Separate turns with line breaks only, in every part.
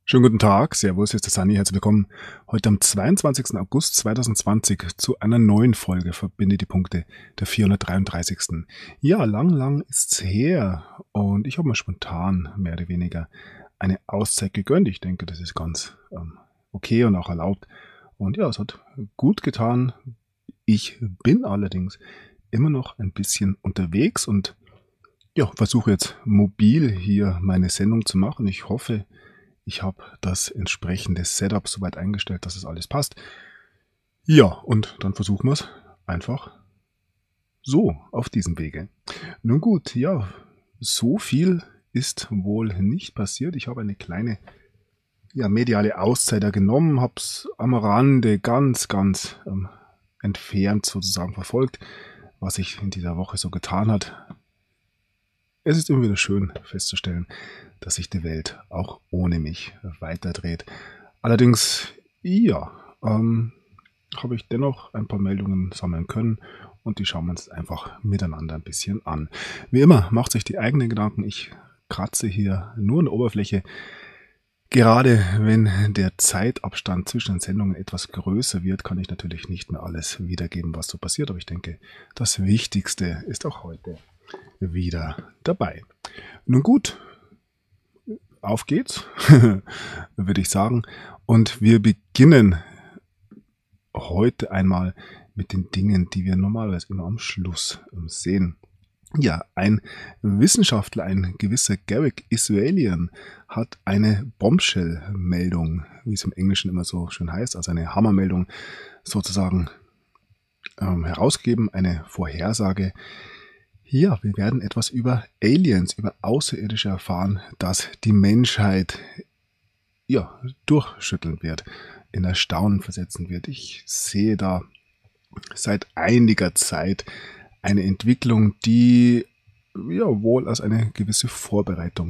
Schönen guten Tag, Servus, hier ist der Sani, herzlich willkommen heute am 22. August 2020 zu einer neuen Folge Verbinde die Punkte, der 433. Ja, lang ist's her und ich habe mir spontan mehr oder weniger eine Auszeit gegönnt. Ich denke, das ist ganz okay und auch erlaubt. Und ja, es hat gut getan. Ich bin allerdings immer noch ein bisschen unterwegs und ja, versuche jetzt mobil hier meine Sendung zu machen. Ich hoffe, ich habe das entsprechende Setup soweit eingestellt, dass es alles passt. Ja, und dann versuchen wir es einfach so auf diesem Wege. Nun gut, ja, so viel ist wohl nicht passiert. Ich habe eine kleine mediale Auszeit da genommen, habe es am Rande ganz entfernt sozusagen verfolgt, was sich in dieser Woche so getan hat. Es ist immer wieder schön festzustellen, dass sich die Welt auch ohne mich weiterdreht. Allerdings, ja, habe ich dennoch ein paar Meldungen sammeln können und die schauen wir uns einfach miteinander ein bisschen an. Wie immer, macht sich die eigenen Gedanken. Ich kratze hier nur an der Oberfläche. Gerade wenn der Zeitabstand zwischen den Sendungen etwas größer wird, kann ich natürlich nicht mehr alles wiedergeben, was so passiert. Aber ich denke, das Wichtigste ist auch heute wieder dabei. Nun gut, auf geht's, würde ich sagen. Und wir beginnen heute einmal mit den Dingen, die wir normalerweise immer am Schluss sehen. Ja, ein Wissenschaftler, ein gewisser Garrick Israelian, hat eine Bombshell-Meldung, wie es im Englischen immer so schön heißt, also eine Hammermeldung sozusagen herausgegeben, eine Vorhersage. Ja, wir werden etwas über Aliens, über Außerirdische erfahren, das die Menschheit durchschütteln wird, in Erstaunen versetzen wird. Ich sehe da seit einiger Zeit eine Entwicklung, die wohl als eine gewisse Vorbereitung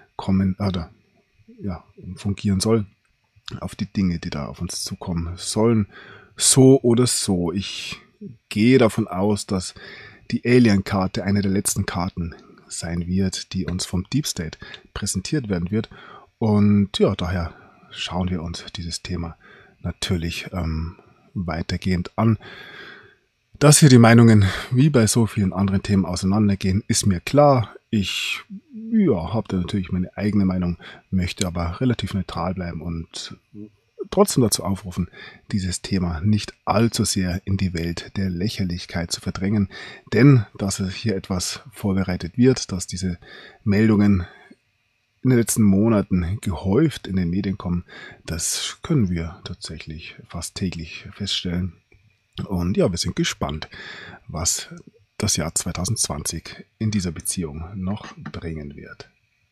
fungieren soll auf die Dinge, die da auf uns zukommen sollen. So oder so. Ich gehe davon aus, dass die Alien-Karte eine der letzten Karten sein wird, die uns vom Deep State präsentiert werden wird. Und ja, daher schauen wir uns dieses Thema natürlich weitergehend an. Dass hier die Meinungen wie bei so vielen anderen Themen auseinandergehen, ist mir klar. Ich habe da natürlich meine eigene Meinung, möchte aber relativ neutral bleiben und trotzdem dazu aufrufen, dieses Thema nicht allzu sehr in die Welt der Lächerlichkeit zu verdrängen. Denn, dass hier etwas vorbereitet wird, dass diese Meldungen in den letzten Monaten gehäuft in den Medien kommen, das können wir tatsächlich fast täglich feststellen. Und ja, wir sind gespannt, was das Jahr 2020 in dieser Beziehung noch bringen wird.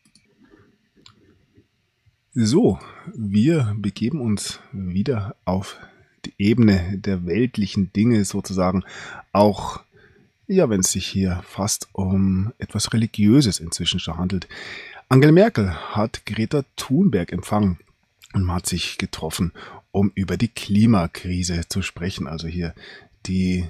So, wir begeben uns wieder auf die Ebene der weltlichen Dinge sozusagen, auch wenn es sich hier fast um etwas Religiöses inzwischen schon handelt. Angela Merkel hat Greta Thunberg empfangen und man hat sich getroffen, um über die Klimakrise zu sprechen. Also hier die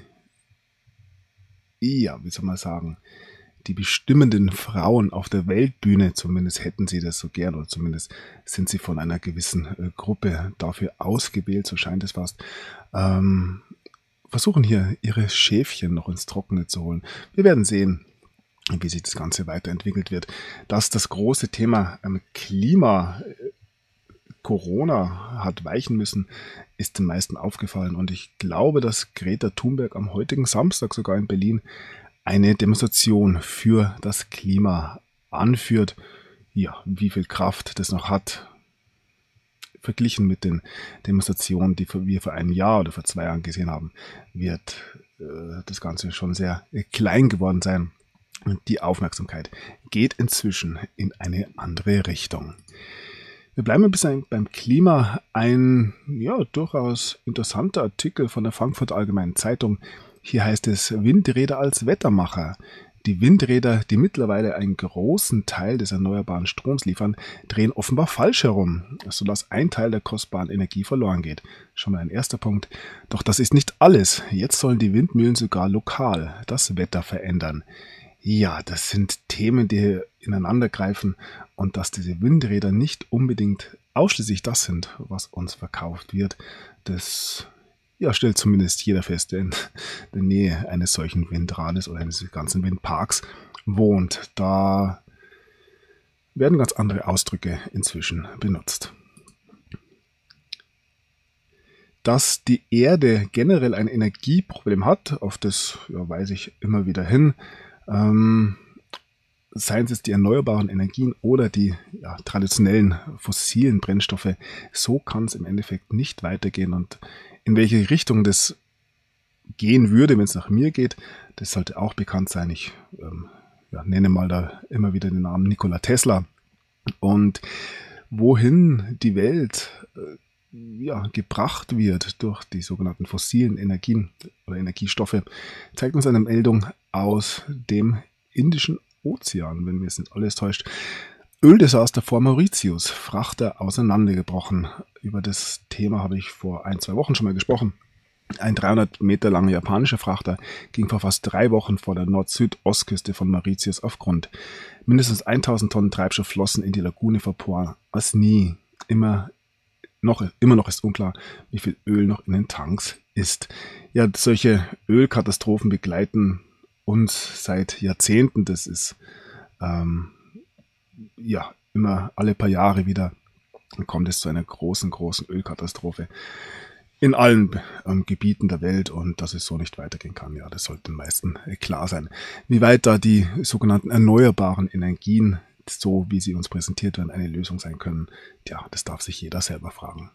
bestimmenden Frauen auf der Weltbühne, zumindest hätten sie das so gern, oder zumindest sind sie von einer gewissen Gruppe dafür ausgewählt, so scheint es fast, versuchen hier ihre Schäfchen noch ins Trockene zu holen. Wir werden sehen, wie sich das Ganze weiterentwickelt wird. Dass das große Thema Klima, Corona hat weichen müssen, ist den meisten aufgefallen. Und ich glaube, dass Greta Thunberg am heutigen Samstag sogar in Berlin eine Demonstration für das Klima anführt. Ja, wie viel Kraft das noch hat, verglichen mit den Demonstrationen, die wir vor einem Jahr oder vor 2 Jahren gesehen haben, wird das Ganze schon sehr klein geworden sein. Und die Aufmerksamkeit geht inzwischen in eine andere Richtung. Wir bleiben ein bisschen beim Klima. Ein durchaus interessanter Artikel von der Frankfurter Allgemeinen Zeitung. Hier heißt es: Windräder als Wettermacher. Die Windräder, die mittlerweile einen großen Teil des erneuerbaren Stroms liefern, drehen offenbar falsch herum, sodass ein Teil der kostbaren Energie verloren geht. Schon mal ein erster Punkt. Doch das ist nicht alles. Jetzt sollen die Windmühlen sogar lokal das Wetter verändern. Ja, das sind Themen, die ineinander greifen und dass diese Windräder nicht unbedingt ausschließlich das sind, was uns verkauft wird. Das stellt zumindest jeder fest, der in der Nähe eines solchen Windrades oder eines ganzen Windparks wohnt. Da werden ganz andere Ausdrücke inzwischen benutzt. Dass die Erde generell ein Energieproblem hat, auf das weise ich immer wieder hin, seien es die erneuerbaren Energien oder die traditionellen fossilen Brennstoffe, so kann es im Endeffekt nicht weitergehen. Und in welche Richtung das gehen würde, wenn es nach mir geht, das sollte auch bekannt sein. Ich nenne mal da immer wieder den Namen Nikola Tesla. Und wohin die Welt gebracht wird durch die sogenannten fossilen Energien oder Energiestoffe, zeigt uns eine Meldung aus dem Indischen Ozean, wenn mir es nicht alles täuscht. Öldesaster vor Mauritius, Frachter auseinandergebrochen. Über das Thema habe ich vor 1-2 Wochen schon mal gesprochen. Ein 300 Meter langer japanischer Frachter ging vor fast 3 Wochen vor der Nord-Süd-Ostküste von Mauritius auf Grund. Mindestens 1000 Tonnen Treibstoff flossen in die Lagune vor Port als nie. Immer noch ist unklar, wie viel Öl noch in den Tanks ist. Ja, solche Ölkatastrophen begleiten uns seit Jahrzehnten. Das ist immer alle paar Jahre wieder kommt es zu einer großen Ölkatastrophe in allen Gebieten der Welt und dass es so nicht weitergehen kann. Ja, das sollte den meisten klar sein. Wie weit da die sogenannten erneuerbaren Energien, so wie sie uns präsentiert werden, eine Lösung sein können, das darf sich jeder selber fragen.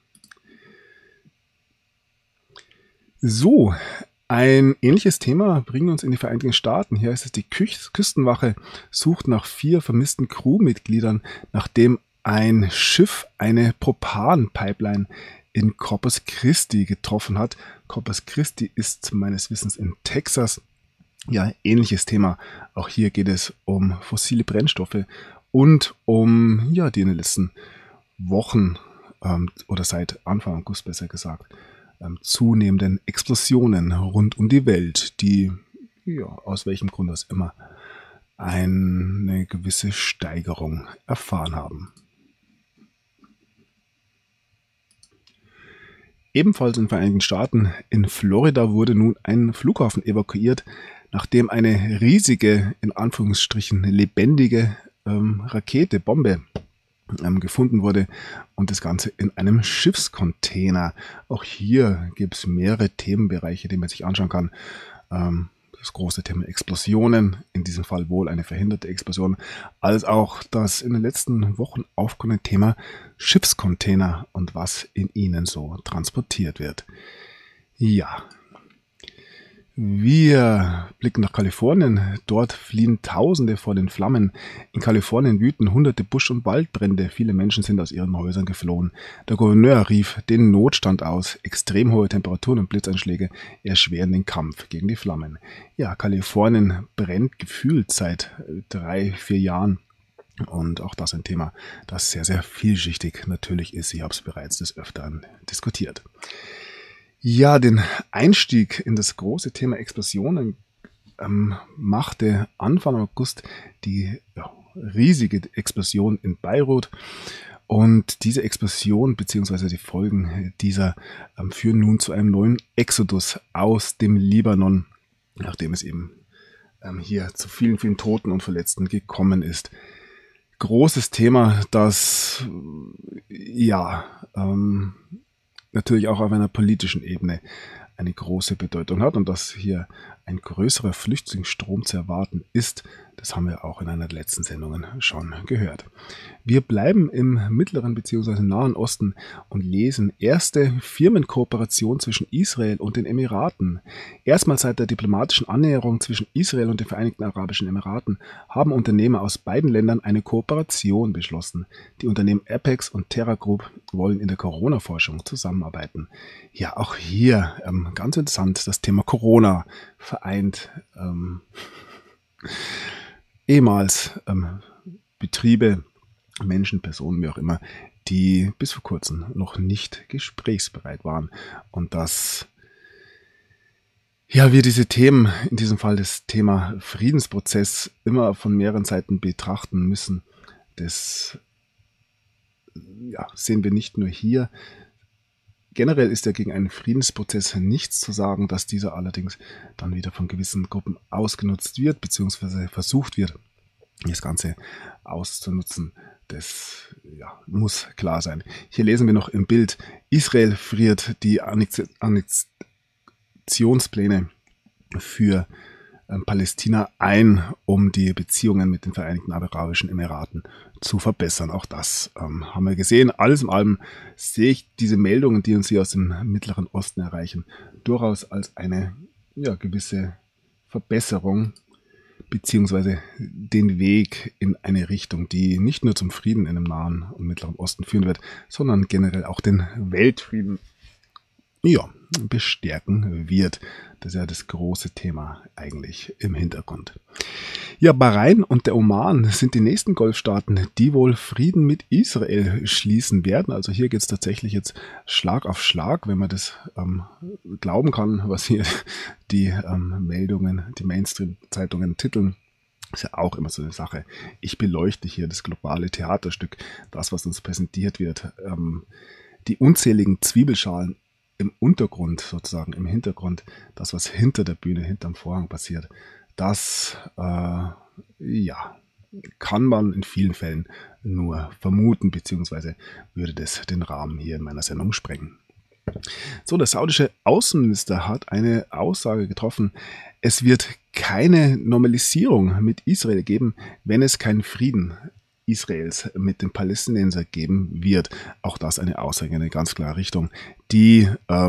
So, ein ähnliches Thema bringt uns in die Vereinigten Staaten. Hier heißt es, die Küstenwache sucht nach 4 vermissten Crewmitgliedern, nachdem ein Schiff eine Propan-Pipeline in Corpus Christi getroffen hat. Corpus Christi ist meines Wissens in Texas. Ja, ähnliches Thema. Auch hier geht es um fossile Brennstoffe und um die in den letzten Wochen oder seit Anfang August besser gesagt zunehmenden Explosionen rund um die Welt, die aus welchem Grund auch immer eine gewisse Steigerung erfahren haben. Ebenfalls in den Vereinigten Staaten, in Florida, wurde nun ein Flughafen evakuiert, nachdem eine riesige, in Anführungsstrichen lebendige Bombe gefunden wurde und das Ganze in einem Schiffscontainer. Auch hier gibt es mehrere Themenbereiche, die man sich anschauen kann. Das große Thema Explosionen, in diesem Fall wohl eine verhinderte Explosion, als auch das in den letzten Wochen aufkommende Thema Schiffscontainer und was in ihnen so transportiert wird. Ja, wir blicken nach Kalifornien. Dort fliehen Tausende vor den Flammen. In Kalifornien wüten hunderte Busch- und Waldbrände. Viele Menschen sind aus ihren Häusern geflohen. Der Gouverneur rief den Notstand aus. Extrem hohe Temperaturen und Blitzeinschläge erschweren den Kampf gegen die Flammen. Ja, Kalifornien brennt gefühlt seit 3-4 Jahren. Und auch das ein Thema, das sehr, sehr vielschichtig natürlich ist. Ich habe es bereits des Öfteren diskutiert. Ja, den Einstieg in das große Thema Explosionen machte Anfang August die riesige Explosion in Beirut. Und diese Explosion bzw. die Folgen dieser führen nun zu einem neuen Exodus aus dem Libanon, nachdem es eben hier zu vielen, vielen Toten und Verletzten gekommen ist. Großes Thema, das natürlich auch auf einer politischen Ebene eine große Bedeutung hat und dass hier ein größerer Flüchtlingsstrom zu erwarten ist, das haben wir auch in einer der letzten Sendungen schon gehört. Wir bleiben im Mittleren bzw. Nahen Osten und lesen erste Firmenkooperation zwischen Israel und den Emiraten. Erstmals seit der diplomatischen Annäherung zwischen Israel und den Vereinigten Arabischen Emiraten haben Unternehmer aus beiden Ländern eine Kooperation beschlossen. Die Unternehmen Apex und Terra Group wollen in der Corona-Forschung zusammenarbeiten. Ja, auch hier ganz interessant, das Thema Corona vereint ehemals Betriebe, Menschen, Personen, wie auch immer, die bis vor kurzem noch nicht gesprächsbereit waren. Und das Ja, wir diese Themen, in diesem Fall das Thema Friedensprozess, immer von mehreren Seiten betrachten müssen. Das sehen wir nicht nur hier. Generell ist ja gegen einen Friedensprozess nichts zu sagen, dass dieser allerdings dann wieder von gewissen Gruppen ausgenutzt wird, beziehungsweise versucht wird, das Ganze auszunutzen. Das muss klar sein. Hier lesen wir noch im Bild: Israel friert die Annexionspläne für Palästina ein, um die Beziehungen mit den Vereinigten Arabischen Emiraten zu verbessern. Auch das haben wir gesehen. Alles in allem sehe ich diese Meldungen, die uns hier aus dem Mittleren Osten erreichen, durchaus als eine gewisse Verbesserung beziehungsweise den Weg in eine Richtung, die nicht nur zum Frieden in dem Nahen und Mittleren Osten führen wird, sondern generell auch den Weltfrieden bestärken wird. Das ist ja das große Thema eigentlich im Hintergrund. Ja, Bahrain und der Oman sind die nächsten Golfstaaten, die wohl Frieden mit Israel schließen werden. Also hier geht es tatsächlich jetzt Schlag auf Schlag, wenn man das glauben kann, was hier die Meldungen, die Mainstream-Zeitungen titeln. Ist ja auch immer so eine Sache. Ich beleuchte hier das globale Theaterstück, das, was uns präsentiert wird. Die unzähligen Zwiebelschalen im Untergrund, sozusagen im Hintergrund, das, was hinter der Bühne, hinterm Vorhang passiert, das kann man in vielen Fällen nur vermuten, beziehungsweise würde das den Rahmen hier in meiner Sendung sprengen. So, der saudische Außenminister hat eine Aussage getroffen: Es wird keine Normalisierung mit Israel geben, wenn es keinen Frieden Israels mit den Palästinensern geben wird. Auch das eine Aussage in eine ganz klare Richtung, die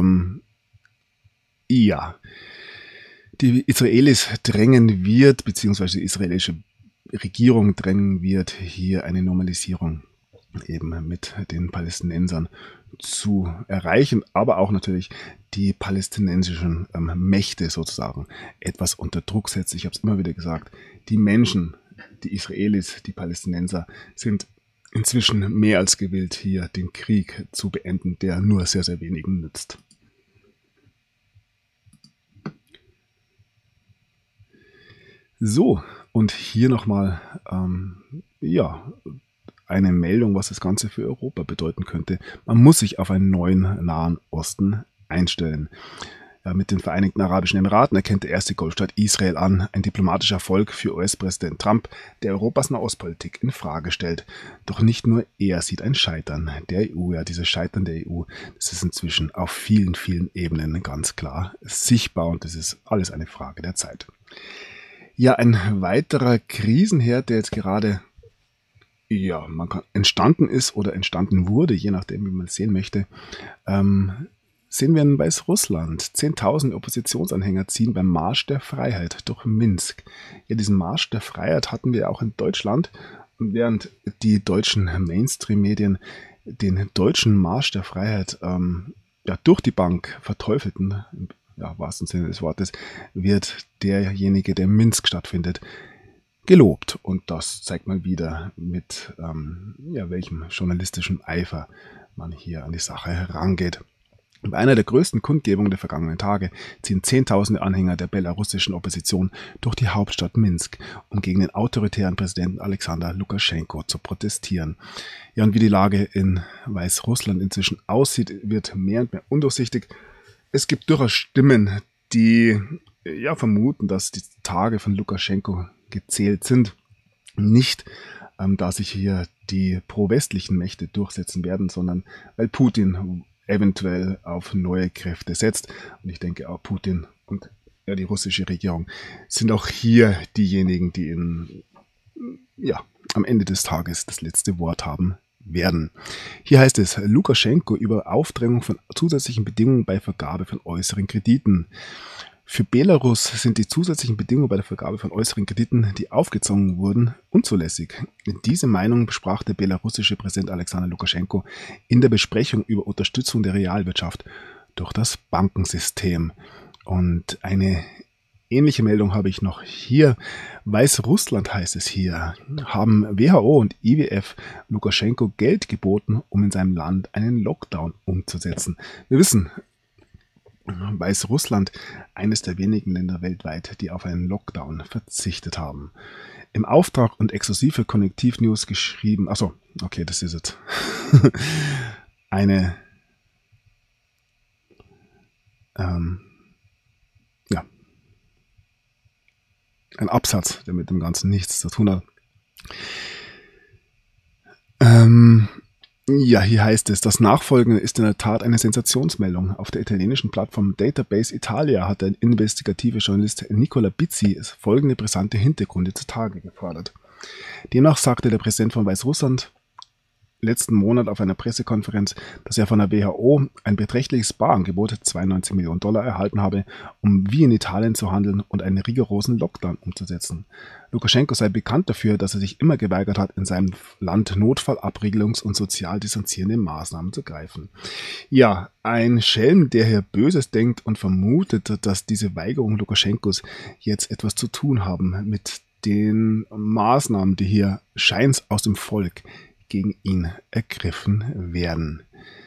die Israelis drängen wird, beziehungsweise die israelische Regierung drängen wird, hier eine Normalisierung eben mit den Palästinensern zu erreichen, aber auch natürlich die palästinensischen Mächte sozusagen etwas unter Druck setzt. Ich habe es immer wieder gesagt, die Menschen, die Israelis, die Palästinenser sind inzwischen mehr als gewillt, hier den Krieg zu beenden, der nur sehr, sehr wenigen nützt. So, und hier nochmal eine Meldung, was das Ganze für Europa bedeuten könnte. Man muss sich auf einen neuen Nahen Osten einstellen. Mit den Vereinigten Arabischen Emiraten erkennt der erste Golfstaat Israel an, ein diplomatischer Erfolg für US-Präsident Trump, der Europas Nahostpolitik in Frage stellt. Doch nicht nur er sieht ein Scheitern der EU. Ja, dieses Scheitern der EU, das ist inzwischen auf vielen, vielen Ebenen ganz klar sichtbar und das ist alles eine Frage der Zeit. Ja, ein weiterer Krisenherd, der jetzt gerade entstanden ist oder entstanden wurde, je nachdem, wie man es sehen möchte, sehen wir in Weißrussland. 10.000 Oppositionsanhänger ziehen beim Marsch der Freiheit durch Minsk. Ja, diesen Marsch der Freiheit hatten wir auch in Deutschland. Und während die deutschen Mainstream-Medien den deutschen Marsch der Freiheit durch die Bank verteufelten, im wahrsten Sinne des Wortes, wird derjenige, der in Minsk stattfindet, gelobt. Und das zeigt mal wieder, mit welchem journalistischen Eifer man hier an die Sache herangeht. Bei einer der größten Kundgebungen der vergangenen Tage ziehen Zehntausende Anhänger der belarussischen Opposition durch die Hauptstadt Minsk, um gegen den autoritären Präsidenten Alexander Lukaschenko zu protestieren. Ja, und wie die Lage in Weißrussland inzwischen aussieht, wird mehr und mehr undurchsichtig. Es gibt durchaus Stimmen, die vermuten, dass die Tage von Lukaschenko gezählt sind. Nicht, da sich hier die pro-westlichen Mächte durchsetzen werden, sondern weil Putin eventuell auf neue Kräfte setzt. Und ich denke auch Putin und die russische Regierung sind auch hier diejenigen, die am Ende des Tages das letzte Wort haben werden. Hier heißt es: Lukaschenko über Aufdrängung von zusätzlichen Bedingungen bei Vergabe von äußeren Krediten. Für Belarus sind die zusätzlichen Bedingungen bei der Vergabe von äußeren Krediten, die aufgezwungen wurden, unzulässig. Diese Meinung besprach der belarussische Präsident Alexander Lukaschenko in der Besprechung über Unterstützung der Realwirtschaft durch das Bankensystem. Und eine ähnliche Meldung habe ich noch hier. Weißrussland, heißt es hier, haben WHO und IWF Lukaschenko Geld geboten, um in seinem Land einen Lockdown umzusetzen. Wir wissen, Weißrussland eines der wenigen Länder weltweit, die auf einen Lockdown verzichtet haben. Im Auftrag und exklusiv für Konnektiv News geschrieben, achso, okay, das ist es. Eine, ja, ein Absatz, der mit dem Ganzen nichts zu tun hat. Ja, hier heißt es, das Nachfolgende ist in der Tat eine Sensationsmeldung. Auf der italienischen Plattform Database Italia hat der investigative Journalist Nicola Bizzi folgende brisante Hintergründe zutage gefördert. Demnach sagte der Präsident von Weißrussland letzten Monat auf einer Pressekonferenz, dass er von der WHO ein beträchtliches Sparangebot, 92 Millionen Dollar, erhalten habe, um wie in Italien zu handeln und einen rigorosen Lockdown umzusetzen. Lukaschenko sei bekannt dafür, dass er sich immer geweigert hat, in seinem Land Notfallabriegelungs- und sozial distanzierende Maßnahmen zu greifen. Ja, ein Schelm, der hier Böses denkt und vermutet, dass diese Weigerung Lukaschenkos jetzt etwas zu tun haben mit den Maßnahmen, die hier scheins aus dem Volk gegen ihn ergriffen werden.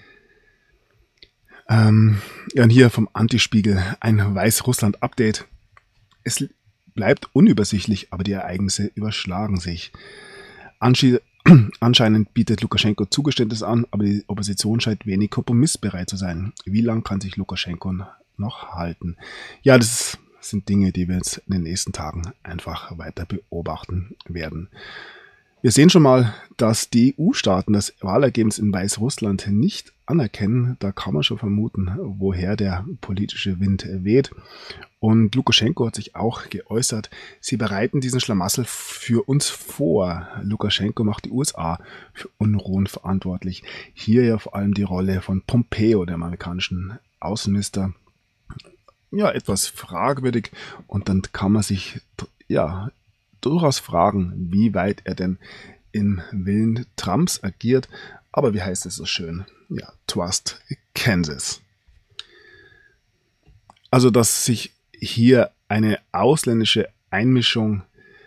Ja, und hier vom Antispiegel ein Weißrussland-Update. Es bleibt unübersichtlich, aber die Ereignisse überschlagen sich. Anscheinend bietet Lukaschenko Zugeständnisse an, aber die Opposition scheint wenig kompromissbereit zu sein. Wie lange kann sich Lukaschenko noch halten? Ja, das sind Dinge, die wir jetzt in den nächsten Tagen einfach weiter beobachten werden. Wir sehen schon mal, dass die EU-Staaten das Wahlergebnis in Weißrussland nicht anerkennen. Da kann man schon vermuten, woher der politische Wind weht. Und Lukaschenko hat sich auch geäußert, sie bereiten diesen Schlamassel für uns vor. Lukaschenko macht die USA für Unruhen verantwortlich. Hier ja vor allem die Rolle von Pompeo, dem amerikanischen Außenminister, ja, etwas fragwürdig. Und dann kann man sich, ja, durchaus fragen, wie weit er denn im Willen Trumps agiert. Aber wie heißt es so schön? Ja, trust Kansas. Also, dass sich hier eine ausländische Einmischung,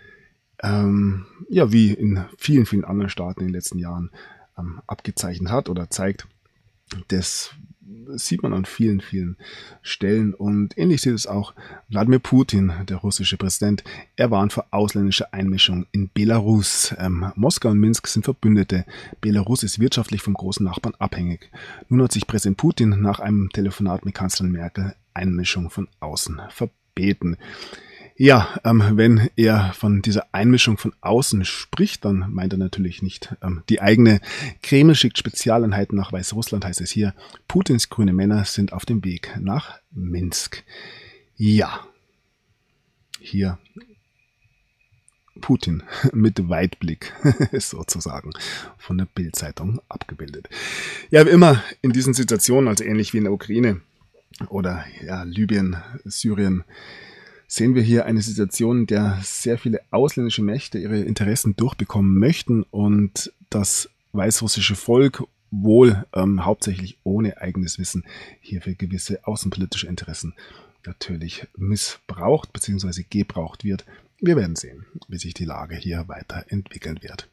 ja, wie in vielen, vielen anderen Staaten in den letzten Jahren abgezeichnet hat oder zeigt, das sieht man an vielen, vielen Stellen. Und ähnlich sieht es auch Wladimir Putin, der russische Präsident. Er warnt vor ausländischer Einmischung in Belarus. Moskau und Minsk sind Verbündete. Belarus ist wirtschaftlich vom großen Nachbarn abhängig. Nun hat sich Präsident Putin nach einem Telefonat mit Kanzlerin Merkel Einmischung von außen verbeten. Ja, wenn er von dieser Einmischung von außen spricht, dann meint er natürlich nicht die eigene. Kreml schickt Spezialeinheiten nach Weißrussland, heißt es hier. Putins grüne Männer sind auf dem Weg nach Minsk. Ja, hier Putin mit Weitblick sozusagen von der Bild-Zeitung abgebildet. Ja, wie immer in diesen Situationen, also ähnlich wie in der Ukraine oder ja, Libyen, Syrien, sehen wir hier eine Situation, in der sehr viele ausländische Mächte ihre Interessen durchbekommen möchten und das weißrussische Volk wohl hauptsächlich ohne eigenes Wissen hier für gewisse außenpolitische Interessen natürlich missbraucht bzw. gebraucht wird. Wir werden sehen, wie sich die Lage hier weiterentwickeln wird.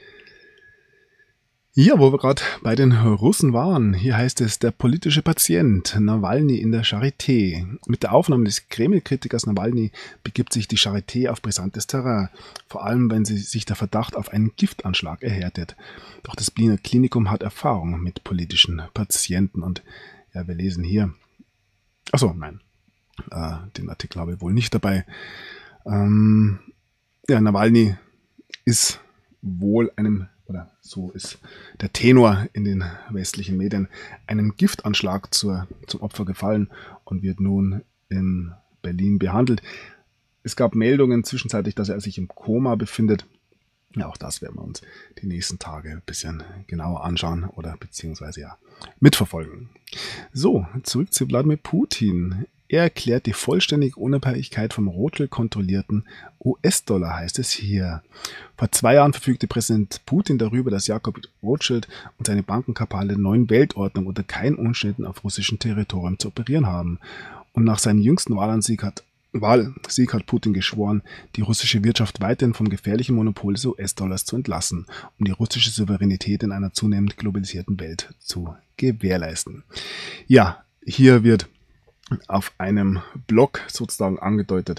Ja, wo wir gerade bei den Russen waren, hier heißt es, der politische Patient Nawalny in der Charité. Mit der Aufnahme des Kreml-Kritikers Nawalny begibt sich die Charité auf brisantes Terrain, vor allem wenn sich der Verdacht auf einen Giftanschlag erhärtet. Doch das Berliner Klinikum hat Erfahrung mit politischen Patienten und ja, wir lesen hier, den Artikel habe ich wohl nicht dabei. Ja, Nawalny ist wohl oder so ist der Tenor in den westlichen Medien, einem Giftanschlag zum Opfer gefallen und wird nun in Berlin behandelt. Es gab Meldungen zwischenzeitlich, dass er sich im Koma befindet. Ja, auch das werden wir uns die nächsten Tage ein bisschen genauer anschauen oder beziehungsweise ja mitverfolgen. So, zurück zu Wladimir Putin. Er erklärt die vollständige Unabhängigkeit vom Rothschild-kontrollierten US-Dollar, heißt es hier. Vor 2 Jahren verfügte Präsident Putin darüber, dass Jakob Rothschild und seine Bankenkapelle der neuen Weltordnung unter keinen Umständen auf russischem Territorium zu operieren haben. Und nach seinem jüngsten Wahlsieg hat Putin geschworen, die russische Wirtschaft weiterhin vom gefährlichen Monopol des US-Dollars zu entlassen, um die russische Souveränität in einer zunehmend globalisierten Welt zu gewährleisten. Ja, hier wird auf einem Blog sozusagen angedeutet,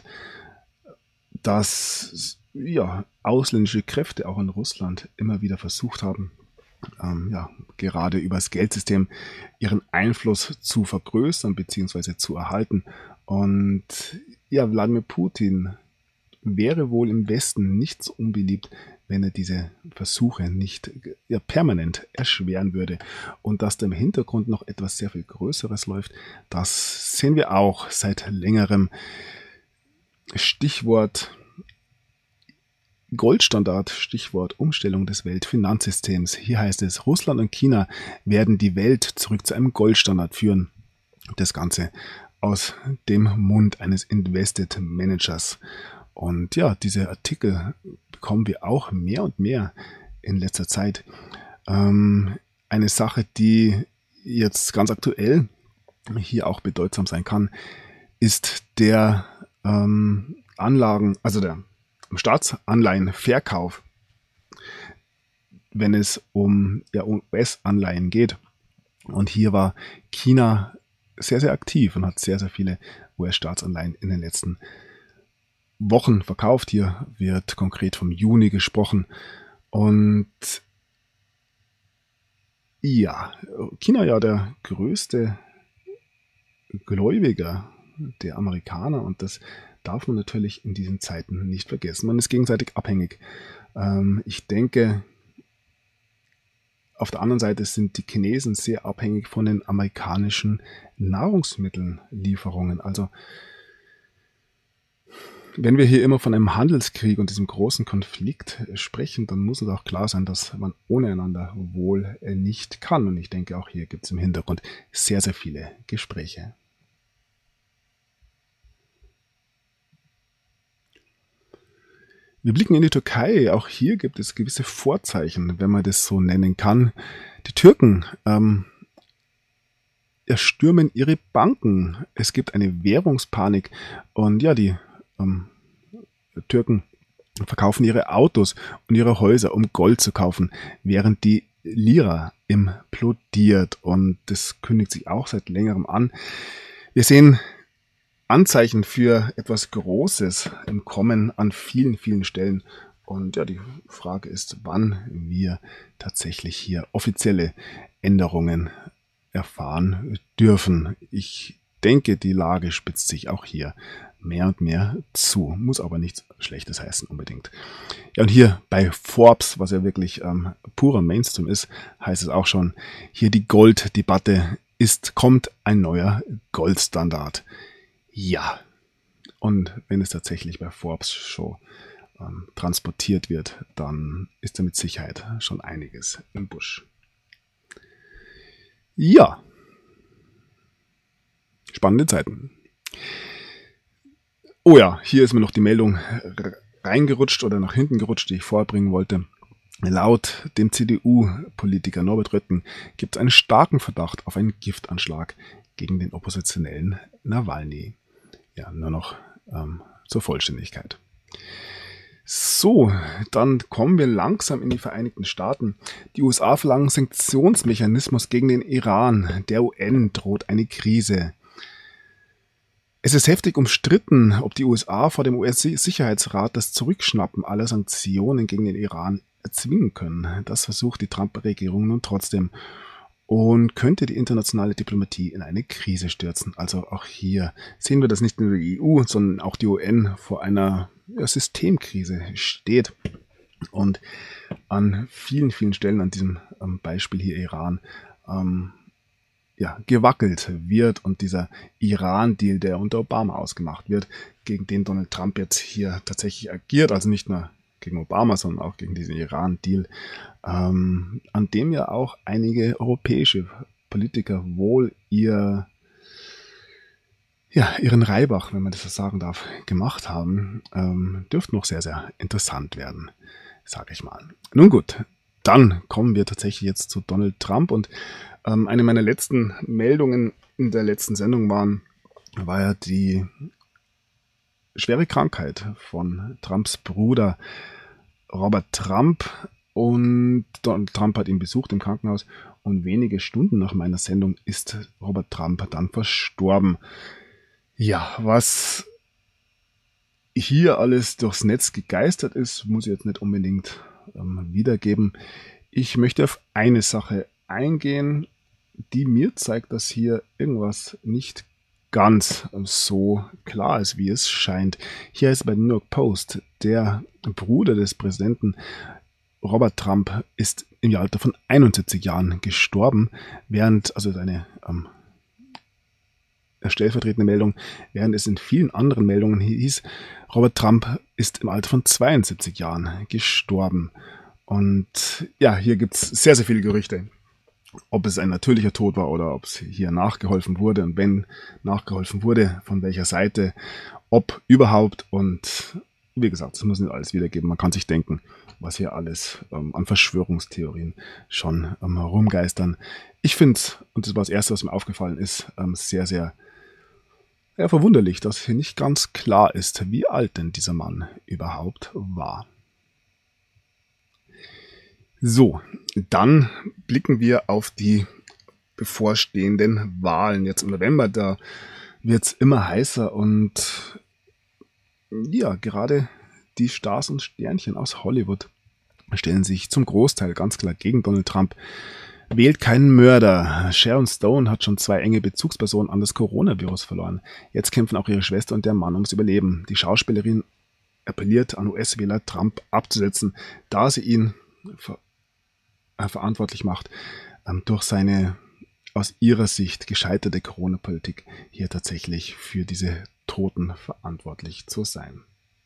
dass ja, ausländische Kräfte auch in Russland immer wieder versucht haben, gerade über das Geldsystem ihren Einfluss zu vergrößern bzw. zu erhalten. Und ja, Wladimir Putin wäre wohl im Westen nicht so unbeliebt, wenn er diese Versuche nicht permanent erschweren würde. Und dass da im Hintergrund noch etwas sehr viel Größeres läuft, das sehen wir auch seit längerem. Stichwort Goldstandard, Stichwort Umstellung des Weltfinanzsystems. Hier heißt es, Russland und China werden die Welt zurück zu einem Goldstandard führen. Das Ganze aus dem Mund eines Invested Managers. Und ja, diese Artikel bekommen wir auch mehr und mehr in letzter Zeit. Eine Sache, die jetzt ganz aktuell hier auch bedeutsam sein kann, ist der Staatsanleihenverkauf, wenn es um US-Anleihen geht. Und hier war China sehr, sehr aktiv und hat sehr, sehr viele US-Staatsanleihen in den letzten Wochen verkauft. Hier wird konkret vom Juni gesprochen. Und ja, China ja der größte Gläubiger der Amerikaner, und das darf man natürlich in diesen Zeiten nicht vergessen. Man ist gegenseitig abhängig. Ich denke, auf der anderen Seite sind die Chinesen sehr abhängig von den amerikanischen Nahrungsmittellieferungen. Also wenn wir hier immer von einem Handelskrieg und diesem großen Konflikt sprechen, dann muss es auch klar sein, dass man ohne einander wohl nicht kann. Und ich denke, auch hier gibt es im Hintergrund sehr, sehr viele Gespräche. Wir blicken in die Türkei. Auch hier gibt es gewisse Vorzeichen, wenn man das so nennen kann. Die Türken erstürmen ihre Banken. Es gibt eine Währungspanik. Und ja, die Türken verkaufen ihre Autos und ihre Häuser, um Gold zu kaufen, während die Lira implodiert. Und das kündigt sich auch seit längerem an. Wir sehen Anzeichen für etwas Großes im Kommen an vielen, vielen Stellen. Und ja, die Frage ist, wann wir tatsächlich hier offizielle Änderungen erfahren dürfen. Ich denke, die Lage spitzt sich auch hier mehr und mehr zu. Muss aber nichts Schlechtes heißen unbedingt. Ja, und hier bei Forbes, was ja wirklich purer Mainstream ist, heißt es auch schon, hier die Golddebatte kommt ein neuer Goldstandard. Ja, und wenn es tatsächlich bei Forbes schon transportiert wird, dann ist da mit Sicherheit schon einiges im Busch. Ja, spannende Zeiten. Oh ja, hier ist mir noch die Meldung reingerutscht oder nach hinten gerutscht, die ich vorbringen wollte. Laut dem CDU-Politiker Norbert Röttgen gibt es einen starken Verdacht auf einen Giftanschlag gegen den Oppositionellen Nawalny. Ja, nur noch zur Vollständigkeit. So, dann kommen wir langsam in die Vereinigten Staaten. Die USA verlangen Sanktionsmechanismus gegen den Iran. Der UN droht eine Krise. Es ist heftig umstritten, ob die USA vor dem US-Sicherheitsrat das Zurückschnappen aller Sanktionen gegen den Iran erzwingen können. Das versucht die Trump-Regierung nun trotzdem und könnte die internationale Diplomatie in eine Krise stürzen. Also auch hier sehen wir, dass nicht nur die EU, sondern auch die UN vor einer Systemkrise steht und an vielen, vielen Stellen an diesem Beispiel hier Iran gewackelt wird, und dieser Iran-Deal, der unter Obama ausgemacht wird, gegen den Donald Trump jetzt hier tatsächlich agiert, also nicht nur gegen Obama, sondern auch gegen diesen Iran-Deal, an dem ja auch einige europäische Politiker wohl ihren Reibach, wenn man das so sagen darf, gemacht haben, dürfte noch sehr, sehr interessant werden, sage ich mal. Nun gut, dann kommen wir tatsächlich jetzt zu Donald Trump, und eine meiner letzten Meldungen in der letzten Sendung war ja die schwere Krankheit von Trumps Bruder Robert Trump, und Donald Trump hat ihn besucht im Krankenhaus, und wenige Stunden nach meiner Sendung ist Robert Trump dann verstorben. Ja, was hier alles durchs Netz gegeistert ist, muss ich jetzt nicht unbedingt wiedergeben. Ich möchte auf eine Sache eingehen, die mir zeigt, dass hier irgendwas nicht ganz so klar ist, wie es scheint. Hier ist bei New York Post, der Bruder des Präsidenten Robert Trump ist im Alter von 71 Jahren gestorben, während, also eine stellvertretende Meldung, während es in vielen anderen Meldungen hieß, Robert Trump ist im Alter von 72 Jahren gestorben. Und ja, hier gibt es sehr, sehr viele Gerüchte, ob es ein natürlicher Tod war oder ob es hier nachgeholfen wurde und wenn nachgeholfen wurde, von welcher Seite, ob überhaupt. Und wie gesagt, das muss nicht alles wiedergeben. Man kann sich denken, was hier alles an Verschwörungstheorien schon herumgeistern. Ich finde, und das war das Erste, was mir aufgefallen ist, sehr, sehr verwunderlich, dass hier nicht ganz klar ist, wie alt denn dieser Mann überhaupt war. So, dann blicken wir auf die bevorstehenden Wahlen. Jetzt im November, da wird es immer heißer und ja, gerade die Stars und Sternchen aus Hollywood stellen sich zum Großteil ganz klar gegen Donald Trump. Wählt keinen Mörder. Sharon Stone hat schon 2 enge Bezugspersonen an das Coronavirus verloren. Jetzt kämpfen auch ihre Schwester und der Mann ums Überleben. Die Schauspielerin appelliert an US-Wähler, Trump abzusetzen, da sie ihn verantwortlich macht, durch seine aus ihrer Sicht gescheiterte Corona-Politik hier tatsächlich für diese Toten verantwortlich zu sein.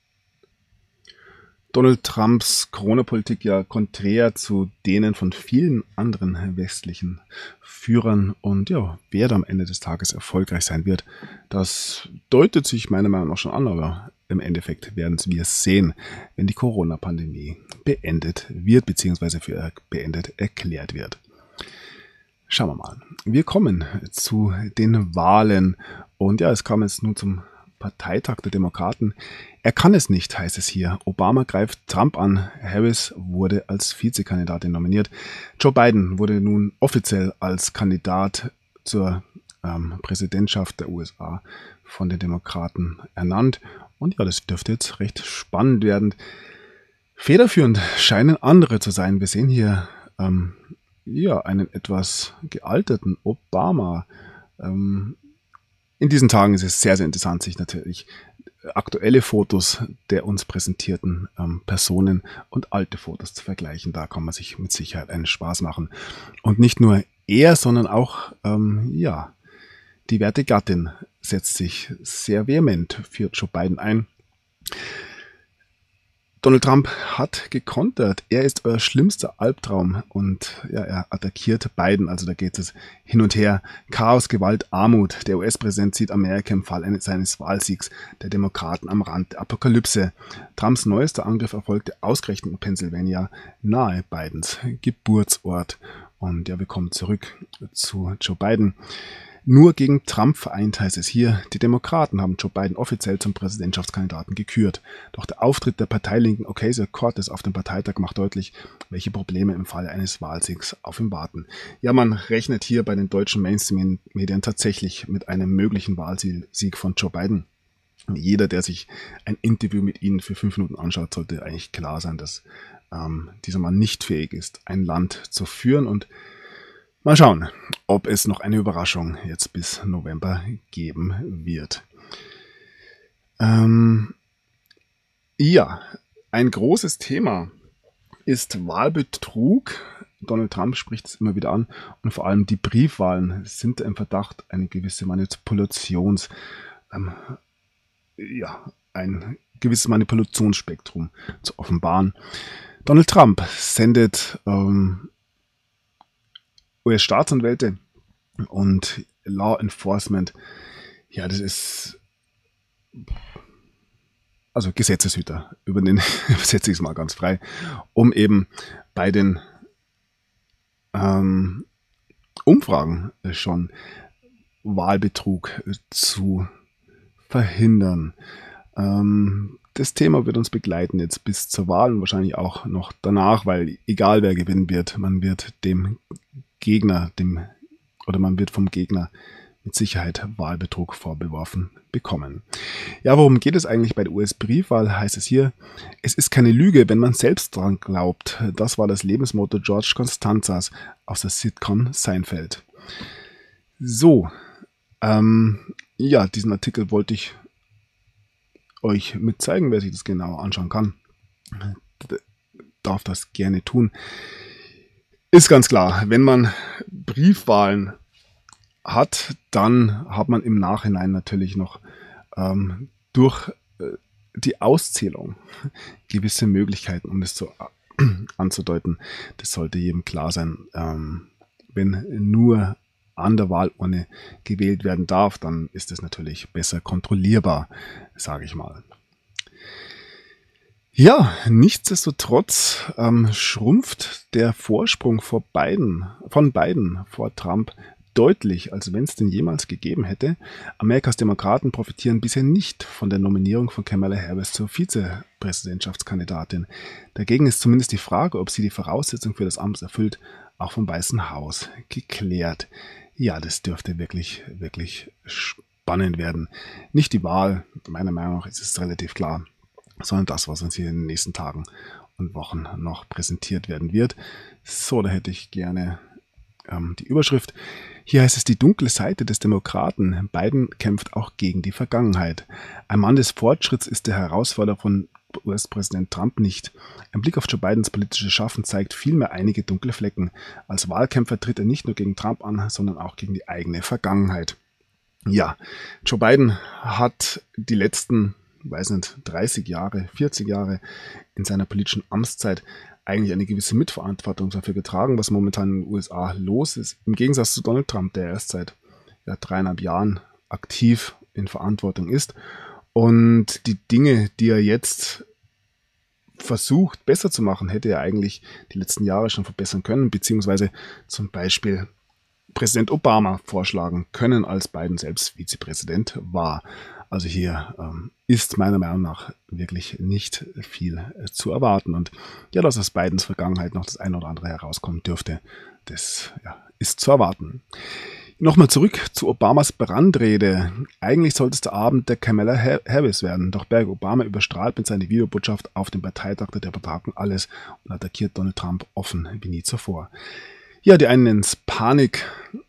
Donald Trumps Corona-Politik ja konträr zu denen von vielen anderen westlichen Führern und ja, wer da am Ende des Tages erfolgreich sein wird, das deutet sich meiner Meinung nach schon an, aber im Endeffekt werden wir es sehen, wenn die Corona-Pandemie beendet wird bzw. für beendet erklärt wird. Schauen wir mal. Wir kommen zu den Wahlen und ja, es kam jetzt nun zum Parteitag der Demokraten. Er kann es nicht, heißt es hier. Obama greift Trump an. Harris wurde als Vizekandidatin nominiert. Joe Biden wurde nun offiziell als Kandidat zur Präsidentschaft der USA von den Demokraten ernannt. Und ja, das dürfte jetzt recht spannend werden. Federführend scheinen andere zu sein. Wir sehen hier einen etwas gealterten Obama. In diesen Tagen ist es sehr, sehr interessant, sich natürlich aktuelle Fotos der uns präsentierten Personen und alte Fotos zu vergleichen. Da kann man sich mit Sicherheit einen Spaß machen. Und nicht nur er, sondern auch die werte Gattin setzt sich sehr vehement für Joe Biden ein. Donald Trump hat gekontert. Er ist euer schlimmster Albtraum und ja, er attackiert Biden. Also da geht es hin und her. Chaos, Gewalt, Armut. Der US-Präsident sieht Amerika im Fall seines Wahlsiegs der Demokraten am Rand der Apokalypse. Trumps neuester Angriff erfolgte ausgerechnet in Pennsylvania, nahe Bidens Geburtsort. Und ja, wir kommen zurück zu Joe Biden. Nur gegen Trump vereint, heißt es hier. Die Demokraten haben Joe Biden offiziell zum Präsidentschaftskandidaten gekürt. Doch der Auftritt der Parteilinken Ocasio-Cortez auf dem Parteitag macht deutlich, welche Probleme im Falle eines Wahlsiegs auf ihn warten. Ja, man rechnet hier bei den deutschen Mainstream-Medien tatsächlich mit einem möglichen Wahlsieg von Joe Biden. Jeder, der sich ein Interview mit ihnen für 5 Minuten anschaut, sollte eigentlich klar sein, dass dieser Mann nicht fähig ist, ein Land zu führen. Und mal schauen, ob es noch eine Überraschung jetzt bis November geben wird. Ein großes Thema ist Wahlbetrug. Donald Trump spricht es immer wieder an und vor allem die Briefwahlen sind im Verdacht, eine gewisse ein gewisses Manipulationsspektrum zu offenbaren. Donald Trump sendet US-Staatsanwälte und Law Enforcement, ja, das ist also Gesetzeshüter, übersetze ich es mal ganz frei, um eben bei den Umfragen schon Wahlbetrug zu verhindern. Das Thema wird uns begleiten jetzt bis zur Wahl und wahrscheinlich auch noch danach, weil egal wer gewinnen wird, man wird dem Gegner, man wird vom Gegner mit Sicherheit Wahlbetrug vorgeworfen bekommen. Ja, worum geht es eigentlich bei der US-Briefwahl? Heißt es hier, es ist keine Lüge, wenn man selbst dran glaubt. Das war das Lebensmotto George Costanzas aus der Sitcom Seinfeld. So, diesen Artikel wollte ich euch mit zeigen, wer sich das genauer anschauen kann. Darf das gerne tun. Ist ganz klar, wenn man Briefwahlen hat, dann hat man im Nachhinein natürlich noch durch die Auszählung gewisse Möglichkeiten, um das anzudeuten. Das sollte jedem klar sein. Wenn nur an der Wahlurne gewählt werden darf, dann ist es natürlich besser kontrollierbar, sage ich mal. Ja, nichtsdestotrotz schrumpft der Vorsprung von Biden vor Trump deutlich, als wenn es den jemals gegeben hätte. Amerikas Demokraten profitieren bisher nicht von der Nominierung von Kamala Harris zur Vizepräsidentschaftskandidatin. Dagegen ist zumindest die Frage, ob sie die Voraussetzungen für das Amt erfüllt, auch vom Weißen Haus geklärt. Ja, das dürfte wirklich, wirklich spannend werden. Nicht die Wahl, meiner Meinung nach ist es relativ klar, sondern das, was uns hier in den nächsten Tagen und Wochen noch präsentiert werden wird. So, da hätte ich gerne die Überschrift. Hier heißt es, die dunkle Seite des Demokraten. Biden kämpft auch gegen die Vergangenheit. Ein Mann des Fortschritts ist der Herausforderer von US-Präsident Trump nicht. Ein Blick auf Joe Bidens politische Schaffen zeigt vielmehr einige dunkle Flecken. Als Wahlkämpfer tritt er nicht nur gegen Trump an, sondern auch gegen die eigene Vergangenheit. Ja, Joe Biden hat die letzten 30 Jahre, 40 Jahre in seiner politischen Amtszeit eigentlich eine gewisse Mitverantwortung dafür getragen, was momentan in den USA los ist. Im Gegensatz zu Donald Trump, der erst seit 3,5 Jahren aktiv in Verantwortung ist. Und die Dinge, die er jetzt versucht besser zu machen, hätte er eigentlich die letzten Jahre schon verbessern können, beziehungsweise zum Beispiel Präsident Obama vorschlagen können, als Biden selbst Vizepräsident war. Also hier ist meiner Meinung nach wirklich nicht viel zu erwarten. Und ja, dass aus Bidens Vergangenheit noch das eine oder andere herauskommen dürfte, das ist zu erwarten. Nochmal zurück zu Obamas Brandrede. Eigentlich sollte es der Abend der Kamala Harris werden, doch Barack Obama überstrahlt mit seiner Videobotschaft auf dem Parteitag der Demokraten alles und attackiert Donald Trump offen wie nie zuvor. Ja, die einen nennen es Panik.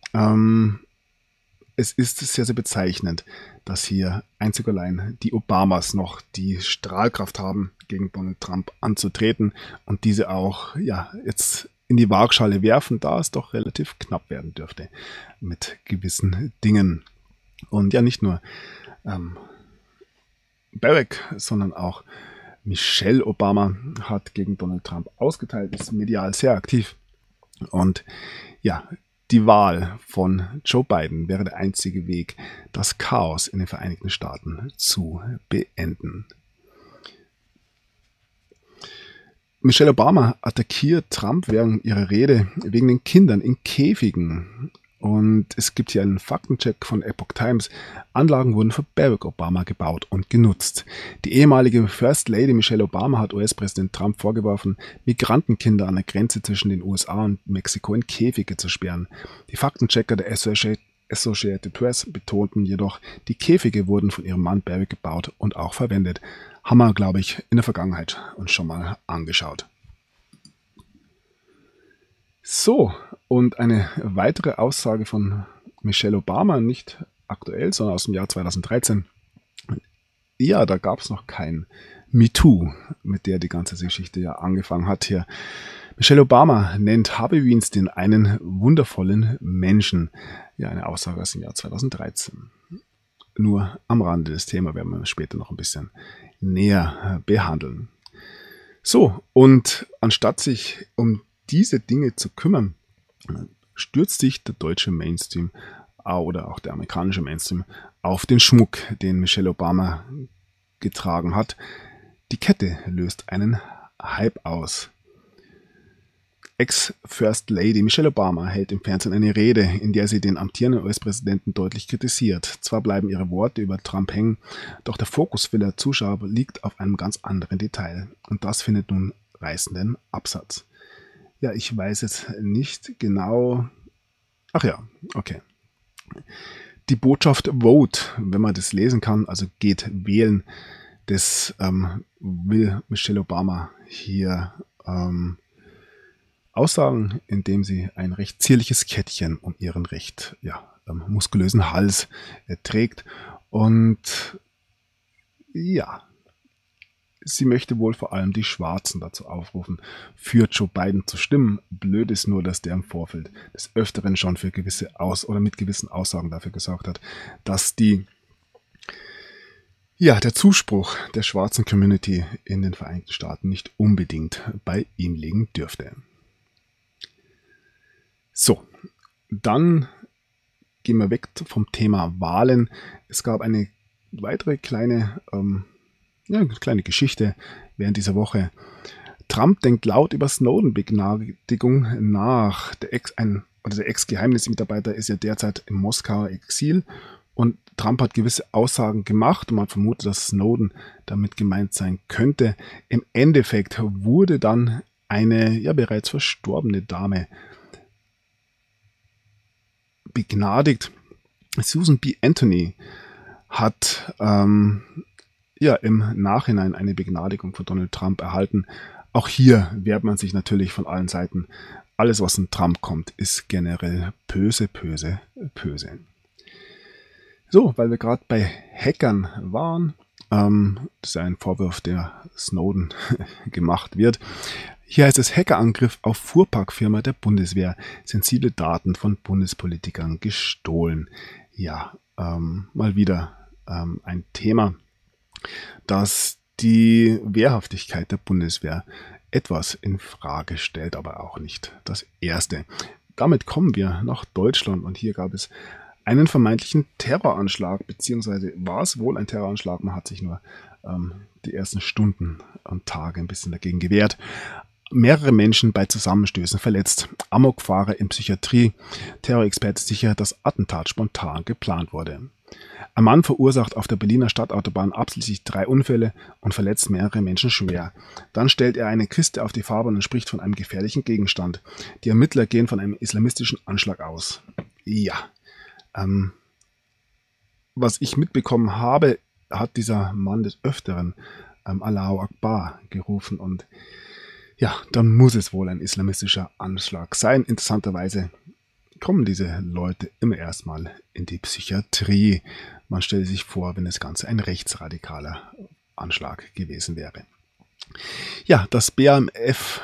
Es ist sehr, sehr bezeichnend, dass hier einzig allein die Obamas noch die Strahlkraft haben, gegen Donald Trump anzutreten und diese auch jetzt in die Waagschale werfen, da es doch relativ knapp werden dürfte mit gewissen Dingen. Und ja, nicht nur Barack, sondern auch Michelle Obama hat gegen Donald Trump ausgeteilt, ist medial sehr aktiv. Und ja, die Wahl von Joe Biden wäre der einzige Weg, das Chaos in den Vereinigten Staaten zu beenden. Michelle Obama attackiert Trump während ihrer Rede wegen den Kindern in Käfigen. Und es gibt hier einen Faktencheck von Epoch Times. Anlagen wurden für Barack Obama gebaut und genutzt. Die ehemalige First Lady Michelle Obama hat US-Präsident Trump vorgeworfen, Migrantenkinder an der Grenze zwischen den USA und Mexiko in Käfige zu sperren. Die Faktenchecker der Associated Press betonten jedoch, die Käfige wurden von ihrem Mann Barack gebaut und auch verwendet. Haben wir, glaube ich, in der Vergangenheit uns schon mal angeschaut. So, und eine weitere Aussage von Michelle Obama, nicht aktuell, sondern aus dem Jahr 2013. Ja, da gab es noch kein MeToo, mit der die ganze Geschichte ja angefangen hat hier. Michelle Obama nennt Harvey Weinstein einen wundervollen Menschen. Ja, eine Aussage aus dem Jahr 2013. Nur am Rande des Themas werden wir später noch ein bisschen näher behandeln. So, und anstatt sich um diese Dinge zu kümmern, stürzt sich der deutsche Mainstream oder auch der amerikanische Mainstream auf den Schmuck, den Michelle Obama getragen hat. Die Kette löst einen Hype aus. Ex-First Lady Michelle Obama hält im Fernsehen eine Rede, in der sie den amtierenden US-Präsidenten deutlich kritisiert. Zwar bleiben ihre Worte über Trump hängen, doch der Fokus vieler Zuschauer liegt auf einem ganz anderen Detail. Und das findet nun reißenden Absatz. Ja, ich weiß jetzt nicht genau, Ach ja, okay. Die Botschaft Vote, wenn man das lesen kann, also geht wählen, das will Michelle Obama hier aussagen, indem sie ein recht zierliches Kettchen um ihren recht muskulösen Hals trägt. Und ja, sie möchte wohl vor allem die Schwarzen dazu aufrufen, für Joe Biden zu stimmen. Blöd ist nur, dass der im Vorfeld des Öfteren schon für mit gewissen Aussagen dafür gesorgt hat, dass der Zuspruch der schwarzen Community in den Vereinigten Staaten nicht unbedingt bei ihm liegen dürfte. So, dann gehen wir weg vom Thema Wahlen. Es gab eine weitere kleine Geschichte während dieser Woche. Trump denkt laut über Snowden-Begnadigung nach. Der Ex-Geheimnismitarbeiter ist ja derzeit im Moskauer Exil und Trump hat gewisse Aussagen gemacht und man vermutet, dass Snowden damit gemeint sein könnte. Im Endeffekt wurde dann eine bereits verstorbene Dame begnadigt. Susan B. Anthony hat im Nachhinein eine Begnadigung von Donald Trump erhalten. Auch hier wehrt man sich natürlich von allen Seiten. Alles, was von Trump kommt, ist generell böse, böse, böse. So, weil wir gerade bei Hackern waren, das ist ein Vorwurf, der Snowden gemacht wird. Hier heißt es Hackerangriff auf Fuhrparkfirma der Bundeswehr. Sensible Daten von Bundespolitikern gestohlen. Ja, mal wieder ein Thema, das die Wehrhaftigkeit der Bundeswehr etwas in Frage stellt, aber auch nicht das erste. Damit kommen wir nach Deutschland und hier gab es einen vermeintlichen Terroranschlag, beziehungsweise war es wohl ein Terroranschlag, man hat sich nur die ersten Stunden und Tage ein bisschen dagegen gewehrt. Mehrere Menschen bei Zusammenstößen verletzt. Amokfahrer in Psychiatrie. Terrorexperte sicher, dass Attentat spontan geplant wurde. Ein Mann verursacht auf der Berliner Stadtautobahn absichtlich 3 Unfälle und verletzt mehrere Menschen schwer. Dann stellt er eine Kiste auf die Fahrbahn und spricht von einem gefährlichen Gegenstand. Die Ermittler gehen von einem islamistischen Anschlag aus. Ja, was ich mitbekommen habe, hat dieser Mann des Öfteren Allahu Akbar gerufen und ja, dann muss es wohl ein islamistischer Anschlag sein. Interessanterweise kommen diese Leute immer erstmal in die Psychiatrie. Man stellt sich vor, wenn das Ganze ein rechtsradikaler Anschlag gewesen wäre. Ja, das BAMF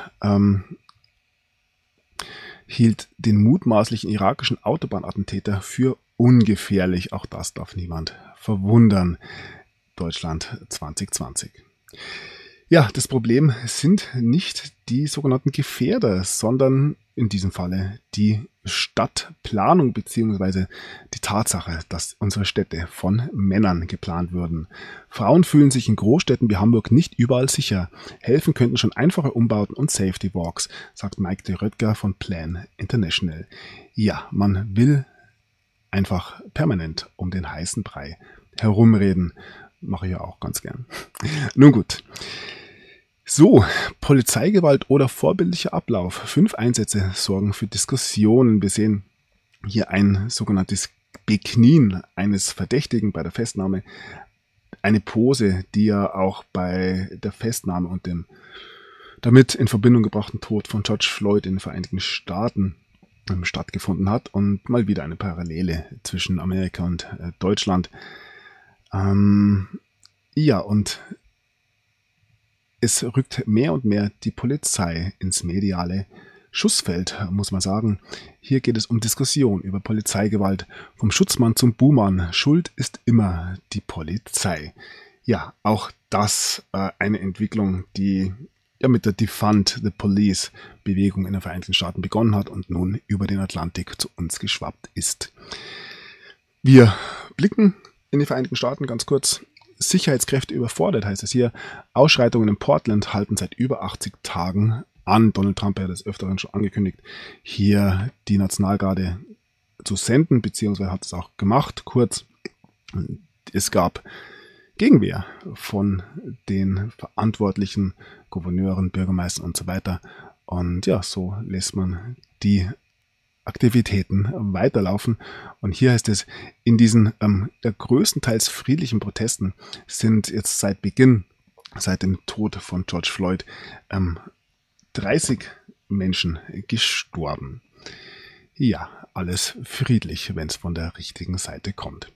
hielt den mutmaßlichen irakischen Autobahnattentäter für ungefährlich. Auch das darf niemand verwundern. Deutschland 2020. Ja, das Problem sind nicht die sogenannten Gefährder, sondern in diesem Falle die Stadtplanung bzw. die Tatsache, dass unsere Städte von Männern geplant würden. Frauen fühlen sich in Großstädten wie Hamburg nicht überall sicher. Helfen könnten schon einfache Umbauten und Safety Walks, sagt Mike de Röttger von Plan International. Ja, man will einfach permanent um den heißen Brei herumreden. Mache ich ja auch ganz gern. Nun gut. So, Polizeigewalt oder vorbildlicher Ablauf. 5 Einsätze sorgen für Diskussionen. Wir sehen hier ein sogenanntes Beknien eines Verdächtigen bei der Festnahme. Eine Pose, die ja auch bei der Festnahme und dem damit in Verbindung gebrachten Tod von George Floyd in den Vereinigten Staaten stattgefunden hat. Und mal wieder eine Parallele zwischen Amerika und Deutschland. Ja, und es rückt mehr und mehr die Polizei ins mediale Schussfeld, muss man sagen. Hier geht es um Diskussion über Polizeigewalt. Vom Schutzmann zum Buhmann. Schuld ist immer die Polizei. Ja, auch das eine Entwicklung, die ja mit der Defund the Police Bewegung in den Vereinigten Staaten begonnen hat und nun über den Atlantik zu uns geschwappt ist. Wir blicken in die Vereinigten Staaten ganz kurz. Sicherheitskräfte überfordert, heißt es hier. Ausschreitungen in Portland halten seit über 80 Tagen an. Donald Trump hat das Öfteren schon angekündigt, hier die Nationalgarde zu senden, beziehungsweise hat es auch gemacht, kurz. Es gab Gegenwehr von den verantwortlichen Gouverneuren, Bürgermeistern und so weiter. Und ja, so lässt man die Aktivitäten weiterlaufen. Und hier heißt es, in diesen größtenteils friedlichen Protesten sind jetzt seit dem Tod von George Floyd, 30 Menschen gestorben. Ja, alles friedlich, wenn es von der richtigen Seite kommt.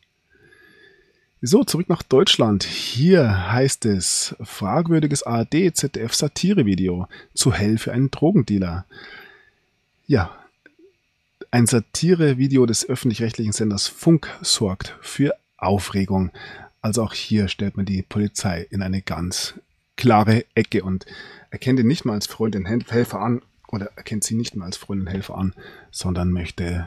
So, zurück nach Deutschland. Hier heißt es, fragwürdiges ARD-ZDF-Satirevideo, zu hell für einen Drogendealer. Ja, ein Satirevideo des öffentlich-rechtlichen Senders Funk sorgt für Aufregung. Also auch hier stellt man die Polizei in eine ganz klare Ecke und erkennt ihn nicht mal als Freundin Helfer an, oder erkennt sie nicht mal als Freundin Helfer an, sondern möchte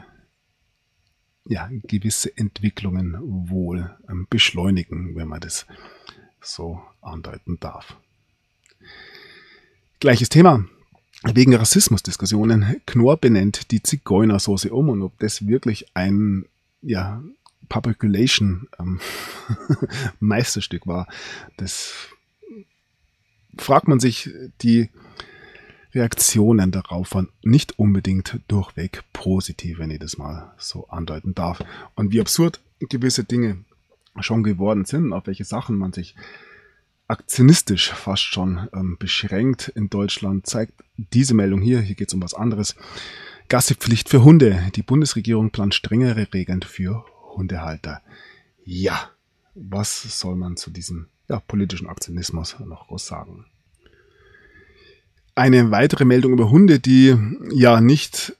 gewisse Entwicklungen wohl beschleunigen, wenn man das so andeuten darf. Gleiches Thema. Wegen Rassismusdiskussionen. Knorr benennt die Zigeunersoße um, und ob das wirklich ein Public Relation Meisterstück war, das fragt man sich. Die Reaktionen darauf waren nicht unbedingt durchweg positiv, wenn ich das mal so andeuten darf. Und wie absurd gewisse Dinge schon geworden sind, auf welche Sachen man sich aktionistisch fast schon beschränkt in Deutschland, zeigt diese Meldung hier. Hier geht es um was anderes. Gassipflicht für Hunde. Die Bundesregierung plant strengere Regeln für Hundehalter. Ja, was soll man zu diesem politischen Aktionismus noch groß sagen? Eine weitere Meldung über Hunde, die nicht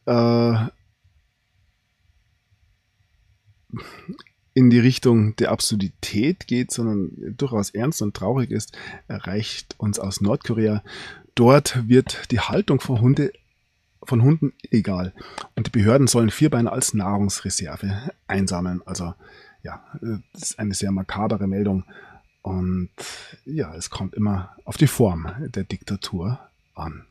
in die Richtung der Absurdität geht, sondern durchaus ernst und traurig ist, erreicht uns aus Nordkorea. Dort wird die Haltung von Hunden illegal und die Behörden sollen Vierbeiner als Nahrungsreserve einsammeln. Also das ist eine sehr makabere Meldung und es kommt immer auf die Form der Diktatur an.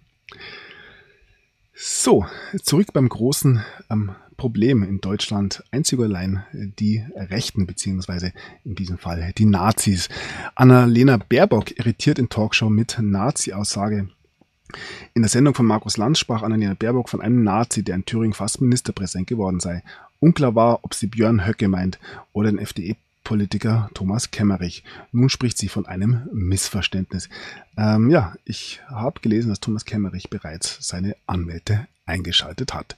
So, zurück beim großen Problem in Deutschland. Einzig und allein die Rechten, beziehungsweise in diesem Fall die Nazis. Annalena Baerbock irritiert in Talkshow mit Nazi-Aussage. In der Sendung von Markus Lanz sprach Annalena Baerbock von einem Nazi, der in Thüringen fast Ministerpräsident geworden sei. Unklar war, ob sie Björn Höcke meint oder den FDP-Politiker Thomas Kemmerich. Nun spricht sie von einem Missverständnis. Ich habe gelesen, dass Thomas Kemmerich bereits seine Anwälte eingeschaltet hat.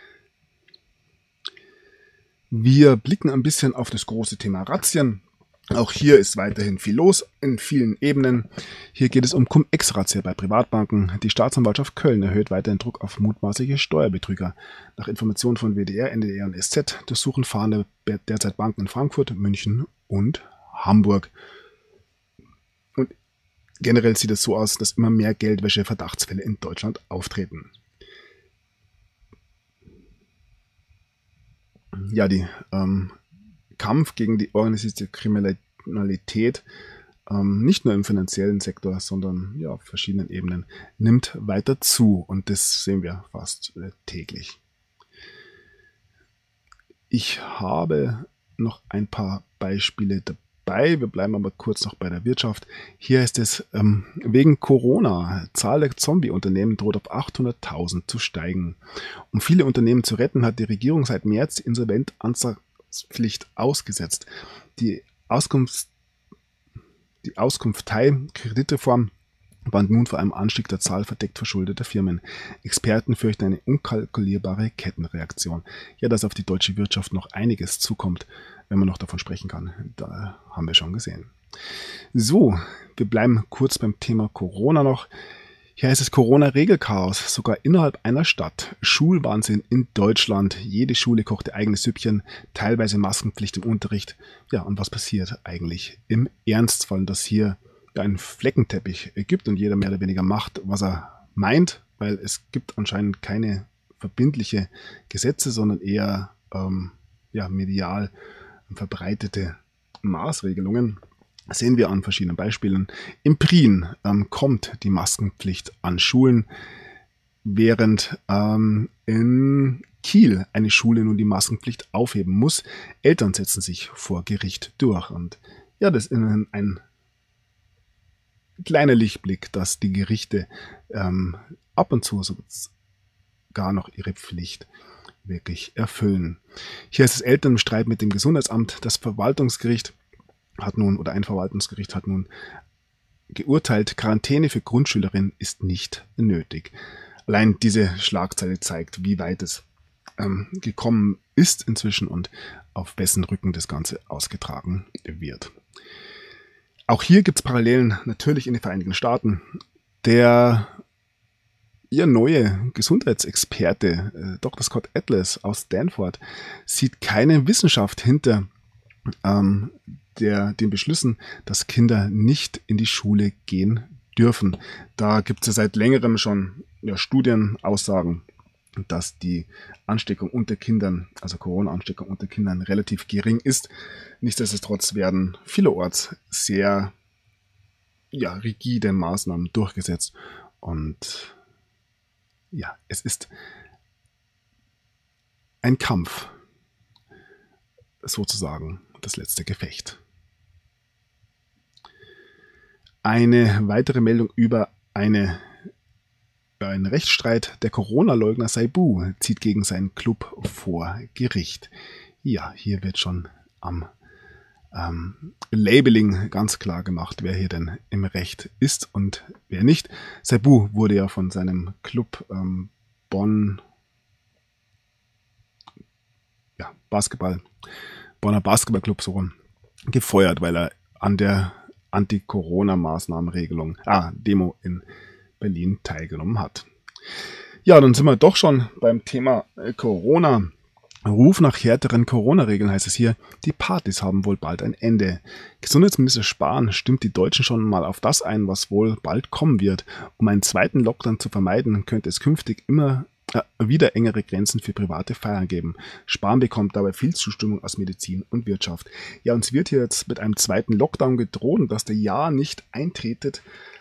Wir blicken ein bisschen auf das große Thema Razzien. Auch hier ist weiterhin viel los in vielen Ebenen. Hier geht es um Cum-Ex-Razzia bei Privatbanken. Die Staatsanwaltschaft Köln erhöht weiterhin Druck auf mutmaßliche Steuerbetrüger. Nach Informationen von WDR, NDR und SZ durchsuchen Fahnder derzeit Banken in Frankfurt, München und Hamburg. Und generell sieht es so aus, dass immer mehr Geldwäsche-Verdachtsfälle in Deutschland auftreten. Ja, die Kampf gegen die organisierte Kriminalität, nicht nur im finanziellen Sektor, sondern auf verschiedenen Ebenen, nimmt weiter zu. Und das sehen wir fast täglich. Ich habe noch ein paar Beispiele dabei. Wir bleiben aber kurz noch bei der Wirtschaft. Hier ist es wegen Corona. Zahl der Zombie-Unternehmen droht auf 800.000 zu steigen. Um viele Unternehmen zu retten, hat die Regierung seit März die Insolvenzanzeigenpflicht ausgesetzt. Die Auskunftei-Kreditreform warnt nun vor einem Anstieg der Zahl verdeckt verschuldeter Firmen. Experten fürchten eine unkalkulierbare Kettenreaktion. Ja, dass auf die deutsche Wirtschaft noch einiges zukommt, wenn man noch davon sprechen kann. Da haben wir schon gesehen. So, wir bleiben kurz beim Thema Corona noch. Hier heißt es Corona-Regelchaos, sogar innerhalb einer Stadt. Schulwahnsinn in Deutschland. Jede Schule kocht ihr eigenes Süppchen, teilweise Maskenpflicht im Unterricht. Ja, und was passiert eigentlich im Ernstfall, dass hier einen Fleckenteppich gibt und jeder mehr oder weniger macht, was er meint, weil es gibt anscheinend keine verbindliche Gesetze, sondern eher medial verbreitete Maßregelungen. Sehen wir an verschiedenen Beispielen. In Prien kommt die Maskenpflicht an Schulen, während in Kiel eine Schule nun die Maskenpflicht aufheben muss. Eltern setzen sich vor Gericht durch. Und ja, das ist ein kleiner Lichtblick, dass die Gerichte ab und zu sogar noch ihre Pflicht wirklich erfüllen. Hier ist es Eltern im Streit mit dem Gesundheitsamt. Das Verwaltungsgericht hat nun, oder ein Verwaltungsgericht hat nun geurteilt, Quarantäne für Grundschülerinnen ist nicht nötig. Allein diese Schlagzeile zeigt, wie weit es gekommen ist inzwischen und auf wessen Rücken das Ganze ausgetragen wird. Auch hier gibt es Parallelen natürlich in den Vereinigten Staaten. Der neue Gesundheitsexperte, Dr. Scott Atlas aus Stanford, sieht keine Wissenschaft hinter den Beschlüssen, dass Kinder nicht in die Schule gehen dürfen. Da gibt es ja seit längerem schon Studienaussagen, dass die Ansteckung unter Kindern, also Corona-Ansteckung unter Kindern, relativ gering ist. Nichtsdestotrotz werden vielerorts sehr rigide Maßnahmen durchgesetzt. Und ja, es ist ein Kampf, sozusagen das letzte Gefecht. Eine weitere Meldung über einen Rechtsstreit. Der Corona-Leugner Saibu zieht gegen seinen Club vor Gericht. Ja, hier wird schon am Labeling ganz klar gemacht, wer hier denn im Recht ist und wer nicht. Saibu wurde ja von seinem Club Bonner Basketballclub so gefeuert, weil er an der Anti-Corona-Maßnahmenregelung, Demo in Berlin teilgenommen hat. Ja, dann sind wir doch schon beim Thema Corona. Ruf nach härteren Corona-Regeln heißt es hier, die Partys haben wohl bald ein Ende. Gesundheitsminister Spahn stimmt die Deutschen schon mal auf das ein, was wohl bald kommen wird. Um einen zweiten Lockdown zu vermeiden, könnte es künftig immer wieder engere Grenzen für private Feiern geben. Spahn bekommt dabei viel Zustimmung aus Medizin und Wirtschaft. Ja, uns wird hier jetzt mit einem zweiten Lockdown gedroht, dass der ja nicht eintretet.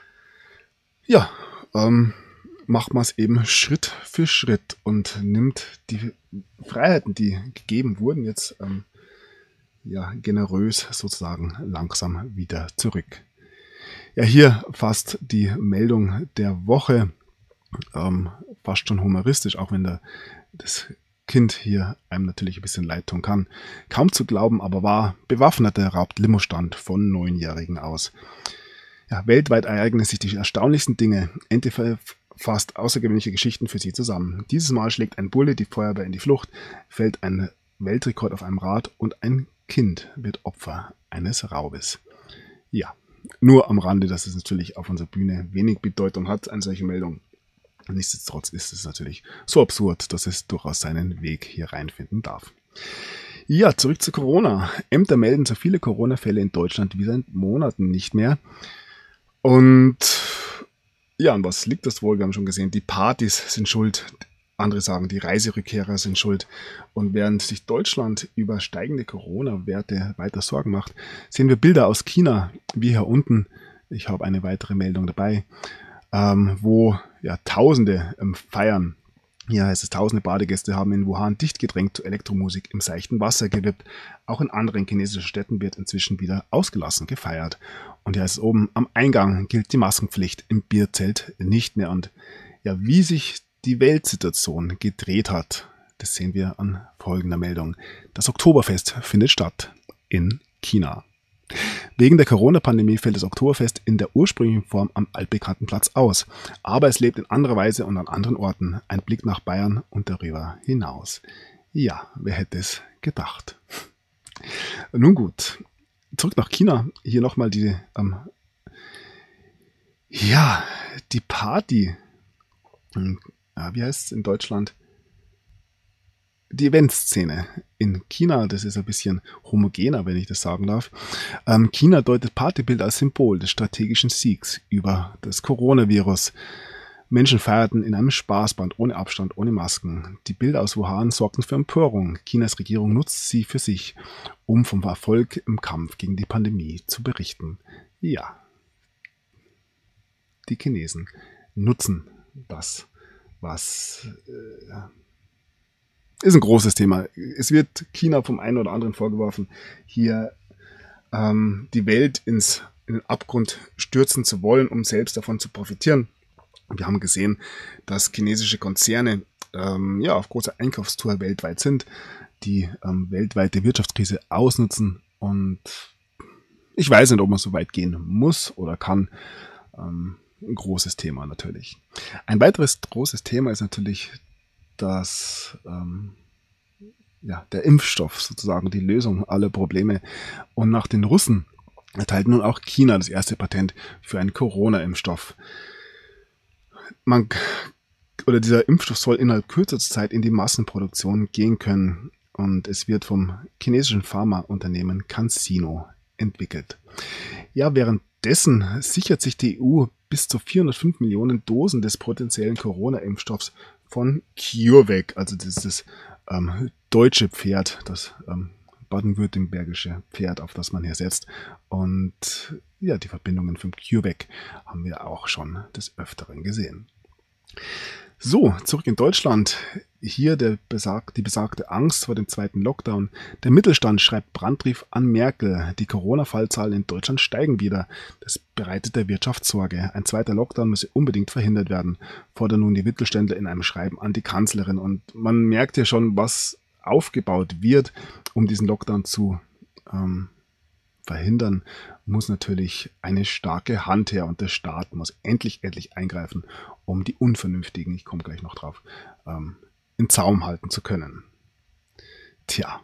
Ja, macht man es eben Schritt für Schritt und nimmt die Freiheiten, die gegeben wurden, jetzt generös sozusagen langsam wieder zurück. Ja, hier fast die Meldung der Woche, fast schon humoristisch, auch wenn das Kind hier einem natürlich ein bisschen leid tun kann. Kaum zu glauben, aber wahr, Bewaffneter raubt Limostand von 9-Jährigen aus. Ja, weltweit ereignen sich die erstaunlichsten Dinge. NTV fasst außergewöhnliche Geschichten für sie zusammen. Dieses Mal schlägt ein Bulle die Feuerwehr in die Flucht, fällt ein Weltrekord auf einem Rad und ein Kind wird Opfer eines Raubes. Ja, nur am Rande, dass es natürlich auf unserer Bühne wenig Bedeutung hat, eine solche Meldung. Nichtsdestotrotz ist es natürlich so absurd, dass es durchaus seinen Weg hier reinfinden darf. Ja, zurück zu Corona. Ämter melden so viele Corona-Fälle in Deutschland wie seit Monaten nicht mehr. Und ja, an was liegt das wohl? Wir haben schon gesehen, die Partys sind schuld. Andere sagen, die Reiserückkehrer sind schuld. Und während sich Deutschland über steigende Corona-Werte weiter Sorgen macht, sehen wir Bilder aus China, wie hier unten. Ich habe eine weitere Meldung dabei, wo Tausende feiern. Hier heißt es, tausende Badegäste haben in Wuhan dicht gedrängt zu Elektromusik im seichten Wasser gewippt. Auch in anderen chinesischen Städten wird inzwischen wieder ausgelassen gefeiert. Und hier heißt es oben, am Eingang gilt die Maskenpflicht, im Bierzelt nicht mehr. Und ja, wie sich die Weltsituation gedreht hat, das sehen wir an folgender Meldung. Das Oktoberfest findet statt in China. Wegen der Corona-Pandemie fällt das Oktoberfest in der ursprünglichen Form am altbekannten Platz aus. Aber es lebt in anderer Weise und an anderen Orten. Ein Blick nach Bayern und darüber hinaus. Ja, wer hätte es gedacht? Nun gut, zurück nach China. Hier nochmal die Party. Wie heißt es in Deutschland? Die Eventszene in China, das ist ein bisschen homogener, wenn ich das sagen darf. China deutet Partybild als Symbol des strategischen Siegs über das Coronavirus. Menschen feierten in einem Spaßband, ohne Abstand, ohne Masken. Die Bilder aus Wuhan sorgten für Empörung. Chinas Regierung nutzt sie für sich, um vom Erfolg im Kampf gegen die Pandemie zu berichten. Ja, die Chinesen nutzen das, was... ist ein großes Thema. Es wird China vom einen oder anderen vorgeworfen, hier die Welt in den Abgrund stürzen zu wollen, um selbst davon zu profitieren. Wir haben gesehen, dass chinesische Konzerne auf großer Einkaufstour weltweit sind, die weltweite Wirtschaftskrise ausnutzen. Und ich weiß nicht, ob man so weit gehen muss oder kann. Ein großes Thema natürlich. Ein weiteres großes Thema ist natürlich, dass der Impfstoff sozusagen die Lösung aller Probleme. Und nach den Russen erteilt nun auch China das erste Patent für einen Corona-Impfstoff. Dieser Impfstoff soll innerhalb kürzester Zeit in die Massenproduktion gehen können und es wird vom chinesischen Pharmaunternehmen CanSino entwickelt. Ja, währenddessen sichert sich die EU bis zu 405 Millionen Dosen des potenziellen Corona-Impfstoffs von CureVac, also dieses deutsche Pferd, das baden-württembergische Pferd, auf das man hier setzt. Und ja, die Verbindungen vom CureVac haben wir auch schon des Öfteren gesehen. So, zurück in Deutschland. Hier die besagte Angst vor dem zweiten Lockdown. Der Mittelstand schreibt Brandbrief an Merkel. Die Corona-Fallzahlen in Deutschland steigen wieder. Das bereitet der Wirtschaft Sorge. Ein zweiter Lockdown müsse unbedingt verhindert werden, fordern nun die Mittelständler in einem Schreiben an die Kanzlerin. Und man merkt ja schon, was aufgebaut wird, um diesen Lockdown zu verhindern, muss natürlich eine starke Hand her und der Staat muss endlich eingreifen, um die Unvernünftigen, ich komme gleich noch drauf, in Zaum halten zu können. Tja.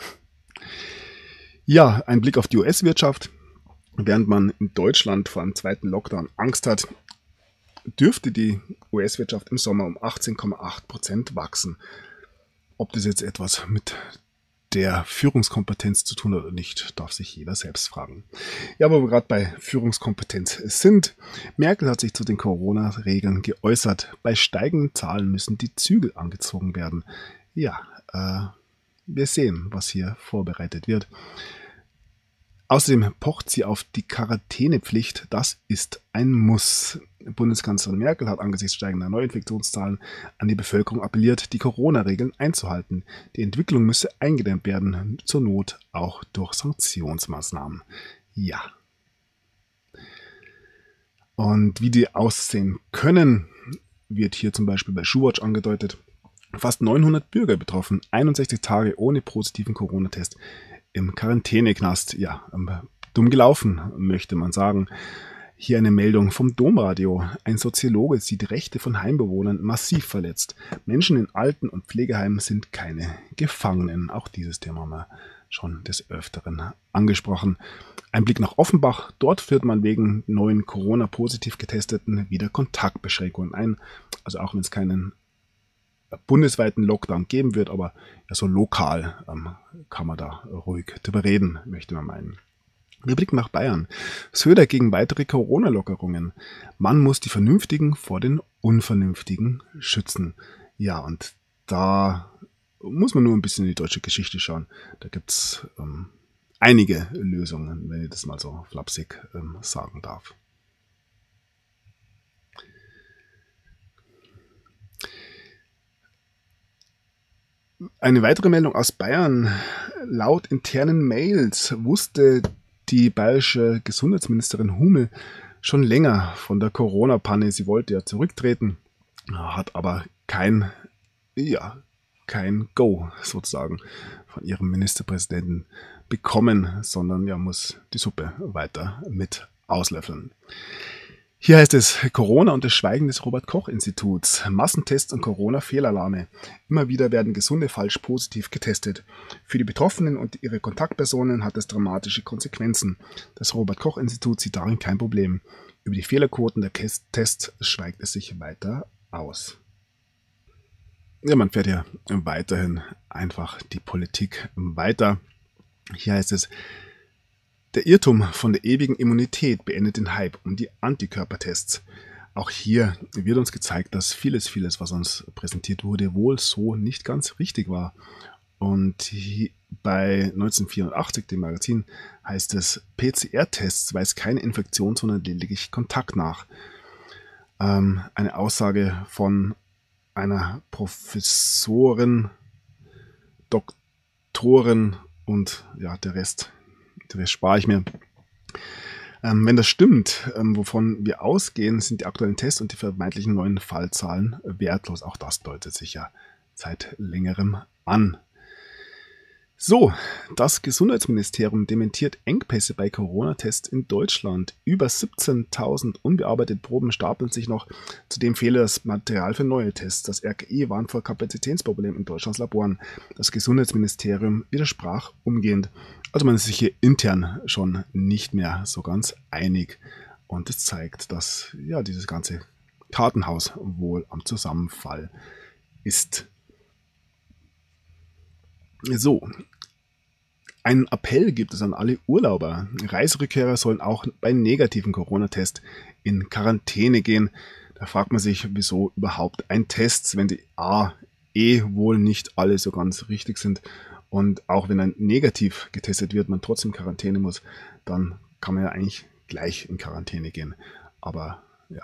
Ja, ein Blick auf die US-Wirtschaft. Während man in Deutschland vor einem zweiten Lockdown Angst hat, dürfte die US-Wirtschaft im Sommer um 18,8% wachsen. Ob das jetzt etwas mit der Führungskompetenz zu tun hat oder nicht, darf sich jeder selbst fragen. Ja, wo wir gerade bei Führungskompetenz sind. Merkel hat sich zu den Corona-Regeln geäußert. Bei steigenden Zahlen müssen die Zügel angezogen werden. Ja, wir sehen, was hier vorbereitet wird. Außerdem pocht sie auf die Quarantänepflicht. Das ist ein Muss. Bundeskanzlerin Merkel hat angesichts steigender Neuinfektionszahlen an die Bevölkerung appelliert, die Corona-Regeln einzuhalten. Die Entwicklung müsse eingedämmt werden, zur Not auch durch Sanktionsmaßnahmen. Ja. Und wie die aussehen können, wird hier zum Beispiel bei Schuhwatch angedeutet. Fast 900 Bürger betroffen, 61 Tage ohne positiven Corona-Test im Quarantäneknast. Ja, dumm gelaufen, möchte man sagen. Hier eine Meldung vom Domradio. Ein Soziologe sieht Rechte von Heimbewohnern massiv verletzt. Menschen in Alten- und Pflegeheimen sind keine Gefangenen. Auch dieses Thema haben wir schon des Öfteren angesprochen. Ein Blick nach Offenbach. Dort führt man wegen neuen Corona-positiv Getesteten wieder Kontaktbeschränkungen ein. Also auch wenn es keinen bundesweiten Lockdown geben wird, aber ja, so lokal kann man da ruhig drüber reden, möchte man meinen. Wir blicken nach Bayern. Söder gegen weitere Corona-Lockerungen. Man muss die Vernünftigen vor den Unvernünftigen schützen. Ja, und da muss man nur ein bisschen in die deutsche Geschichte schauen. Da gibt es einige Lösungen, wenn ich das mal so flapsig sagen darf. Eine weitere Meldung aus Bayern. Laut internen Mails wusste die bayerische Gesundheitsministerin Hummel schon länger von der Corona-Panne. Sie wollte ja zurücktreten, hat aber kein Go sozusagen von ihrem Ministerpräsidenten bekommen, sondern ja, muss die Suppe weiter mit auslöffeln. Hier heißt es Corona und das Schweigen des Robert-Koch-Instituts. Massentests und Corona-Fehlalarme. Immer wieder werden Gesunde falsch positiv getestet. Für die Betroffenen und ihre Kontaktpersonen hat es dramatische Konsequenzen. Das Robert-Koch-Institut sieht darin kein Problem. Über die Fehlerquoten der Tests schweigt es sich weiter aus. Ja, man fährt ja weiterhin einfach die Politik weiter. Hier heißt es, der Irrtum von der ewigen Immunität beendet den Hype um die Antikörpertests. Auch hier wird uns gezeigt, dass vieles, was uns präsentiert wurde, wohl so nicht ganz richtig war. Und bei 1984, dem Magazin, heißt es, PCR-Tests weist keine Infektion, sondern lediglich Kontakt nach. Eine Aussage von einer Professorin, Doktorin und ja, der Rest spare ich mir. Wenn das stimmt, wovon wir ausgehen, sind die aktuellen Tests und die vermeintlichen neuen Fallzahlen wertlos. Auch das deutet sich ja seit längerem an. So, das Gesundheitsministerium dementiert Engpässe bei Corona-Tests in Deutschland. Über 17.000 unbearbeitete Proben stapeln sich noch. Zudem fehle das Material für neue Tests. Das RKI warnt vor Kapazitätsproblemen in Deutschlands Laboren. Das Gesundheitsministerium widersprach umgehend. Also man ist sich hier intern schon nicht mehr so ganz einig. Und es zeigt, dass ja dieses ganze Kartenhaus wohl am Zusammenfall ist. So, einen Appell gibt es an alle Urlauber. Reiserückkehrer sollen auch bei negativen Corona-Test in Quarantäne gehen. Da fragt man sich, wieso überhaupt ein Test, wenn die wohl nicht alle so ganz richtig sind. Und auch wenn ein negativ getestet wird, man trotzdem Quarantäne muss, dann kann man ja eigentlich gleich in Quarantäne gehen. Aber ja,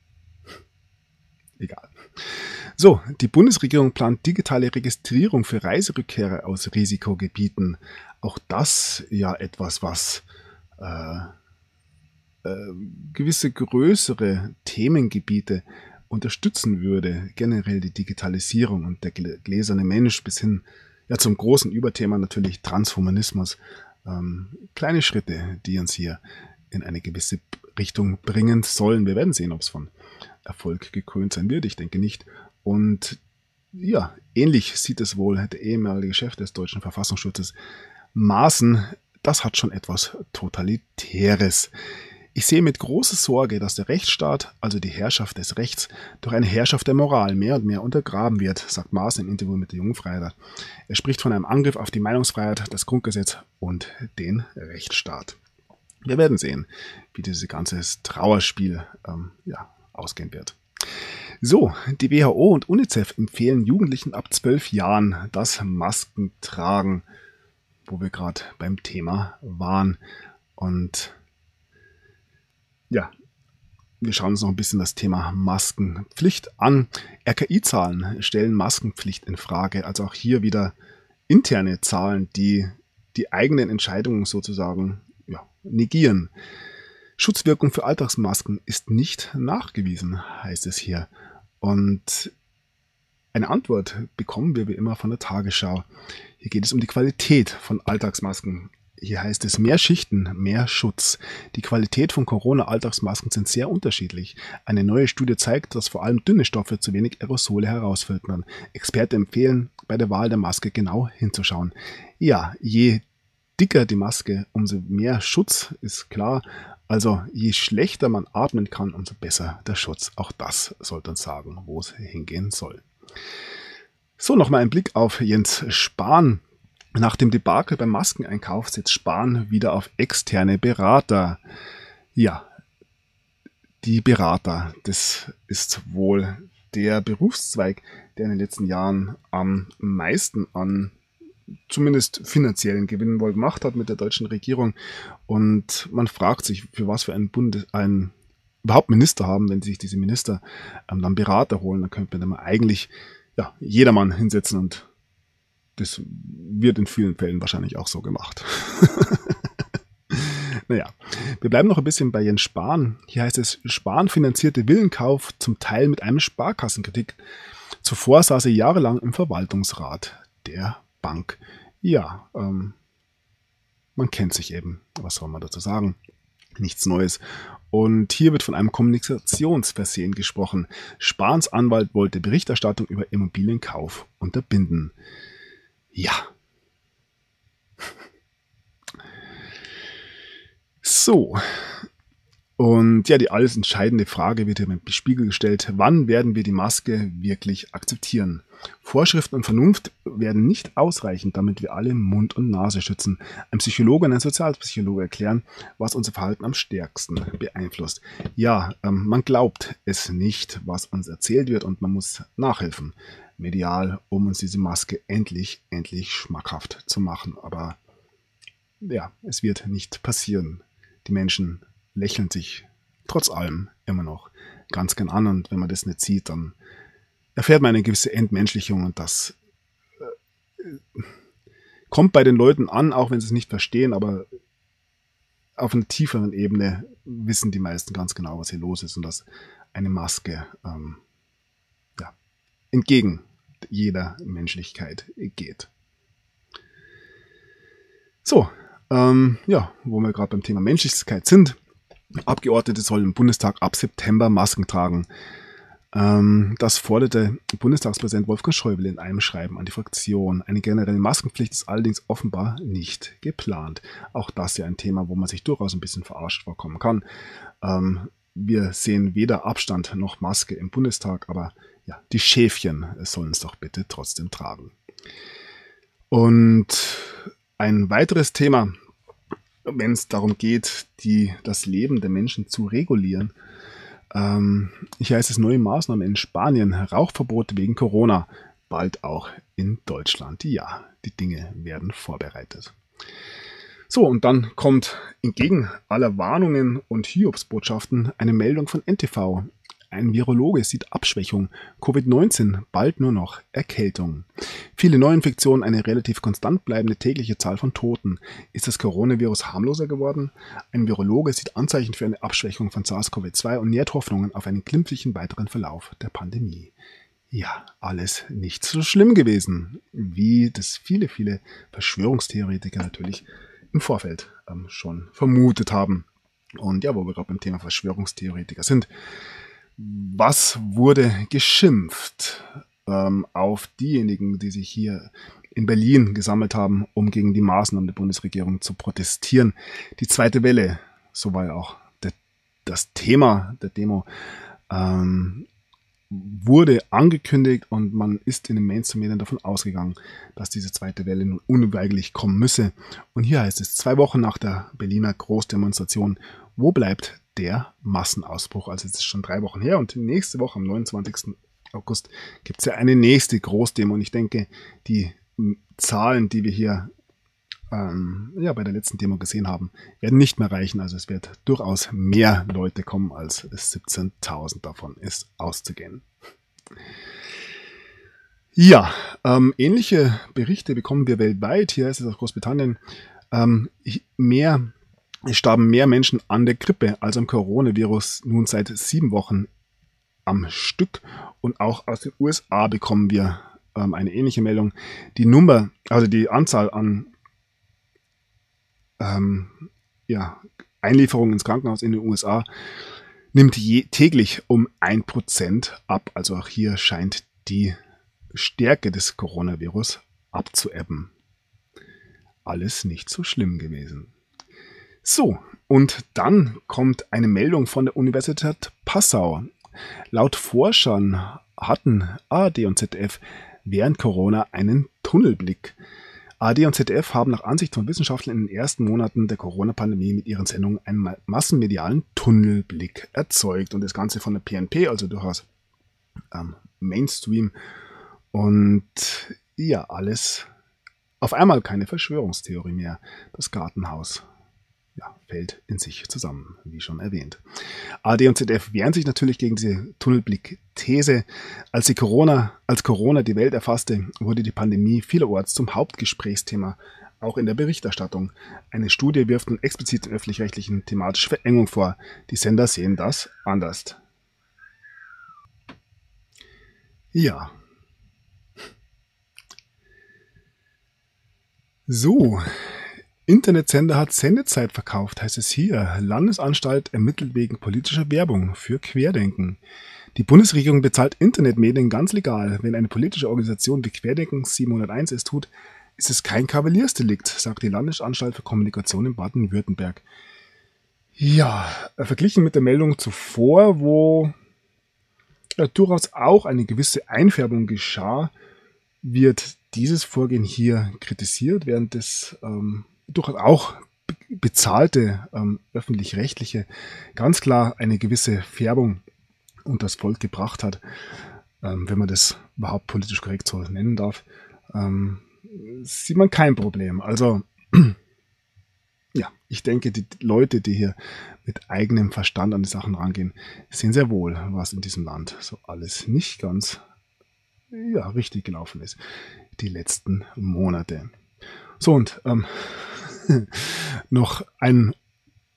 egal. So, die Bundesregierung plant digitale Registrierung für Reiserückkehrer aus Risikogebieten. Auch das ja etwas, was gewisse größere Themengebiete unterstützen würde. Generell die Digitalisierung und der gläserne Mensch bis hin zum großen Überthema natürlich Transhumanismus. Kleine Schritte, die uns hier in eine gewisse Richtung bringen sollen. Wir werden sehen, ob es von Erfolg gekrönt sein wird. Ich denke nicht. Und ja, ähnlich sieht es wohl der ehemalige Chef des deutschen Verfassungsschutzes Maaßen. Das hat schon etwas Totalitäres. Ich sehe mit großer Sorge, dass der Rechtsstaat, also die Herrschaft des Rechts, durch eine Herrschaft der Moral mehr und mehr untergraben wird, sagt Maaßen im Interview mit der Jungen Freiheit. Er spricht von einem Angriff auf die Meinungsfreiheit, das Grundgesetz und den Rechtsstaat. Wir werden sehen, wie dieses ganze Trauerspiel ausgehen wird. So, die WHO und UNICEF empfehlen Jugendlichen ab 12 Jahren das Maskentragen, wo wir gerade beim Thema waren. Und ja, wir schauen uns noch ein bisschen das Thema Maskenpflicht an. RKI-Zahlen stellen Maskenpflicht in Frage. Also auch hier wieder interne Zahlen, die die eigenen Entscheidungen sozusagen negieren. Schutzwirkung für Alltagsmasken ist nicht nachgewiesen, heißt es hier. Und eine Antwort bekommen wir wie immer von der Tagesschau. Hier geht es um die Qualität von Alltagsmasken. Hier heißt es mehr Schichten, mehr Schutz. Die Qualität von Corona-Alltagsmasken sind sehr unterschiedlich. Eine neue Studie zeigt, dass vor allem dünne Stoffe zu wenig Aerosole herausfiltern. Experten empfehlen, bei der Wahl der Maske genau hinzuschauen. Ja, je dicker die Maske, umso mehr Schutz ist klar. Also je schlechter man atmen kann, umso besser der Schutz. Auch das sollte uns sagen, wo es hingehen soll. So, nochmal ein Blick auf Jens Spahn. Nach dem Debakel beim Maskeneinkauf setzt Spahn wieder auf externe Berater. Ja, die Berater, das ist wohl der Berufszweig, der in den letzten Jahren am meisten an zumindest finanziellen Gewinn wohl gemacht hat mit der deutschen Regierung. Und man fragt sich, für was für einen überhaupt Minister haben, wenn sich diese Minister dann Berater holen, dann könnte man eigentlich jedermann hinsetzen und das wird in vielen Fällen wahrscheinlich auch so gemacht. Naja, wir bleiben noch ein bisschen bei Jens Spahn. Hier heißt es, Spahn finanzierte Villenkauf zum Teil mit einem Sparkassenkredit. Zuvor saß er jahrelang im Verwaltungsrat der Bank. Ja, man kennt sich eben. Was soll man dazu sagen? Nichts Neues. Und hier wird von einem Kommunikationsversehen gesprochen. Spahns Anwalt wollte Berichterstattung über Immobilienkauf unterbinden. Ja. So. Und ja, die alles entscheidende Frage wird hier mit Spiegel gestellt. Wann werden wir die Maske wirklich akzeptieren? Vorschriften und Vernunft werden nicht ausreichen, damit wir alle Mund und Nase schützen. Ein Psychologe und ein Sozialpsychologe erklären, was unser Verhalten am stärksten beeinflusst. Ja, man glaubt es nicht, was uns erzählt wird und man muss nachhelfen, medial, um uns diese Maske endlich schmackhaft zu machen. Aber ja, es wird nicht passieren. Die Menschen lächeln sich trotz allem immer noch ganz gern an und wenn man das nicht sieht, dann erfährt man eine gewisse Entmenschlichung und das kommt bei den Leuten an, auch wenn sie es nicht verstehen, aber auf einer tieferen Ebene wissen die meisten ganz genau, was hier los ist und dass eine Maske entgegen jeder Menschlichkeit geht. So, wo wir gerade beim Thema Menschlichkeit sind. Abgeordnete sollen im Bundestag ab September Masken tragen. Das forderte Bundestagspräsident Wolfgang Schäuble in einem Schreiben an die Fraktion. Eine generelle Maskenpflicht ist allerdings offenbar nicht geplant. Auch das ja ein Thema, wo man sich durchaus ein bisschen verarscht vorkommen kann. Wir sehen weder Abstand noch Maske im Bundestag, aber ja, die Schäfchen sollen es doch bitte trotzdem tragen. Und ein weiteres Thema, wenn es darum geht, das Leben der Menschen zu regulieren. Hier heißt es neue Maßnahmen in Spanien, Rauchverbot wegen Corona, bald auch in Deutschland. Ja, die Dinge werden vorbereitet. So, und dann kommt entgegen aller Warnungen und Hiobsbotschaften eine Meldung von NTV. Ein Virologe sieht Abschwächung, Covid-19 bald nur noch Erkältung. Viele Neuinfektionen, eine relativ konstant bleibende tägliche Zahl von Toten. Ist das Coronavirus harmloser geworden? Ein Virologe sieht Anzeichen für eine Abschwächung von SARS-CoV-2 und nährt Hoffnungen auf einen glimpflichen weiteren Verlauf der Pandemie. Ja, alles nicht so schlimm gewesen, wie das viele Verschwörungstheoretiker natürlich im Vorfeld schon vermutet haben. Und ja, wo wir gerade beim Thema Verschwörungstheoretiker sind. Was wurde geschimpft auf diejenigen, die sich hier in Berlin gesammelt haben, um gegen die Maßnahmen der Bundesregierung zu protestieren? Die zweite Welle, so war ja auch das Thema der Demo, wurde angekündigt und man ist in den Mainstream-Medien davon ausgegangen, dass diese zweite Welle nun unweigerlich kommen müsse. Und hier heißt es, 2 Wochen nach der Berliner Großdemonstration, wo bleibt der Massenausbruch? Also es ist schon 3 Wochen her und nächste Woche am 29. August gibt es ja eine nächste Großdemo und ich denke, die Zahlen, die wir hier bei der letzten Demo gesehen haben, werden nicht mehr reichen. Also es wird durchaus mehr Leute kommen, als 17.000 davon ist auszugehen. Ja, ähnliche Berichte bekommen wir weltweit. Hier ist es aus Großbritannien. Es starben mehr Menschen an der Grippe als am Coronavirus nun seit 7 Wochen am Stück. Und auch aus den USA bekommen wir eine ähnliche Meldung. Die Anzahl an Einlieferungen ins Krankenhaus in den USA nimmt täglich um 1% ab. Also auch hier scheint die Stärke des Coronavirus abzuebben. Alles nicht so schlimm gewesen. So, und dann kommt eine Meldung von der Universität Passau. Laut Forschern hatten ARD und ZDF während Corona einen Tunnelblick. ARD und ZDF haben nach Ansicht von Wissenschaftlern in den ersten Monaten der Corona-Pandemie mit ihren Sendungen einen massenmedialen Tunnelblick erzeugt. Und das Ganze von der PNP, also durchaus Mainstream. Und ja, alles auf einmal keine Verschwörungstheorie mehr. Das Gartenhaus fällt in sich zusammen, wie schon erwähnt. ARD und ZDF wehren sich natürlich gegen diese Tunnelblick-These. Als Corona die Welt erfasste, wurde die Pandemie vielerorts zum Hauptgesprächsthema, auch in der Berichterstattung. Eine Studie wirft nun explizit den öffentlich-rechtlichen thematische Verengung vor. Die Sender sehen das anders. Ja. So. Internetsender hat Sendezeit verkauft, heißt es hier. Landesanstalt ermittelt wegen politischer Werbung für Querdenken. Die Bundesregierung bezahlt Internetmedien ganz legal. Wenn eine politische Organisation wie Querdenken 701 es tut, ist es kein Kavaliersdelikt, sagt die Landesanstalt für Kommunikation in Baden-Württemberg. Ja, verglichen mit der Meldung zuvor, wo durchaus auch eine gewisse Einfärbung geschah, wird dieses Vorgehen hier kritisiert, während es durchaus auch bezahlte öffentlich-rechtliche ganz klar eine gewisse Färbung unter das Volk gebracht hat, wenn man das überhaupt politisch korrekt so nennen darf, sieht man kein Problem. Also ja, ich denke, die Leute, die hier mit eigenem Verstand an die Sachen rangehen, sehen sehr wohl, was in diesem Land so alles nicht ganz richtig gelaufen ist, die letzten Monate. So, und noch ein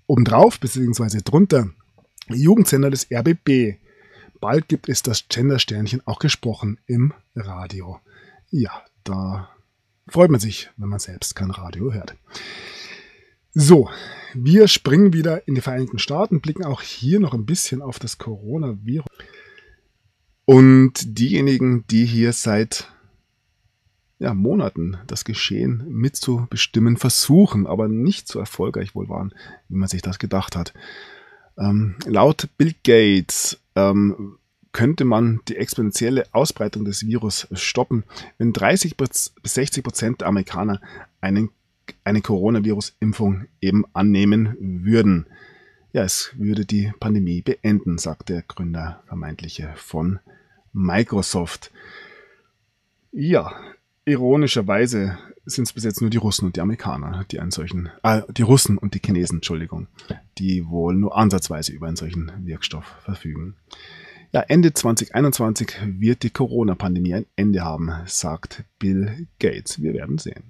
obendrauf bzw. drunter Jugendsender des RBB. Bald gibt es das Gender-Sternchen auch gesprochen im Radio. Ja, da freut man sich, wenn man selbst kein Radio hört. So, wir springen wieder in die Vereinigten Staaten, blicken auch hier noch ein bisschen auf das Coronavirus. Und diejenigen, die hier seit Monaten das Geschehen mitzubestimmen versuchen, aber nicht so erfolgreich wohl waren, wie man sich das gedacht hat. Laut Bill Gates könnte man die exponentielle Ausbreitung des Virus stoppen, wenn 30 bis 60% der Amerikaner eine Coronavirus-Impfung eben annehmen würden. Ja, es würde die Pandemie beenden, sagt der Gründer vermeintliche von Microsoft. Ja, ironischerweise sind es bis jetzt nur die Russen und die Amerikaner, die einen solchen, die Russen und die Chinesen, Entschuldigung, die wohl nur ansatzweise über einen solchen Wirkstoff verfügen. Ja, Ende 2021 wird die Corona-Pandemie ein Ende haben, sagt Bill Gates. Wir werden sehen.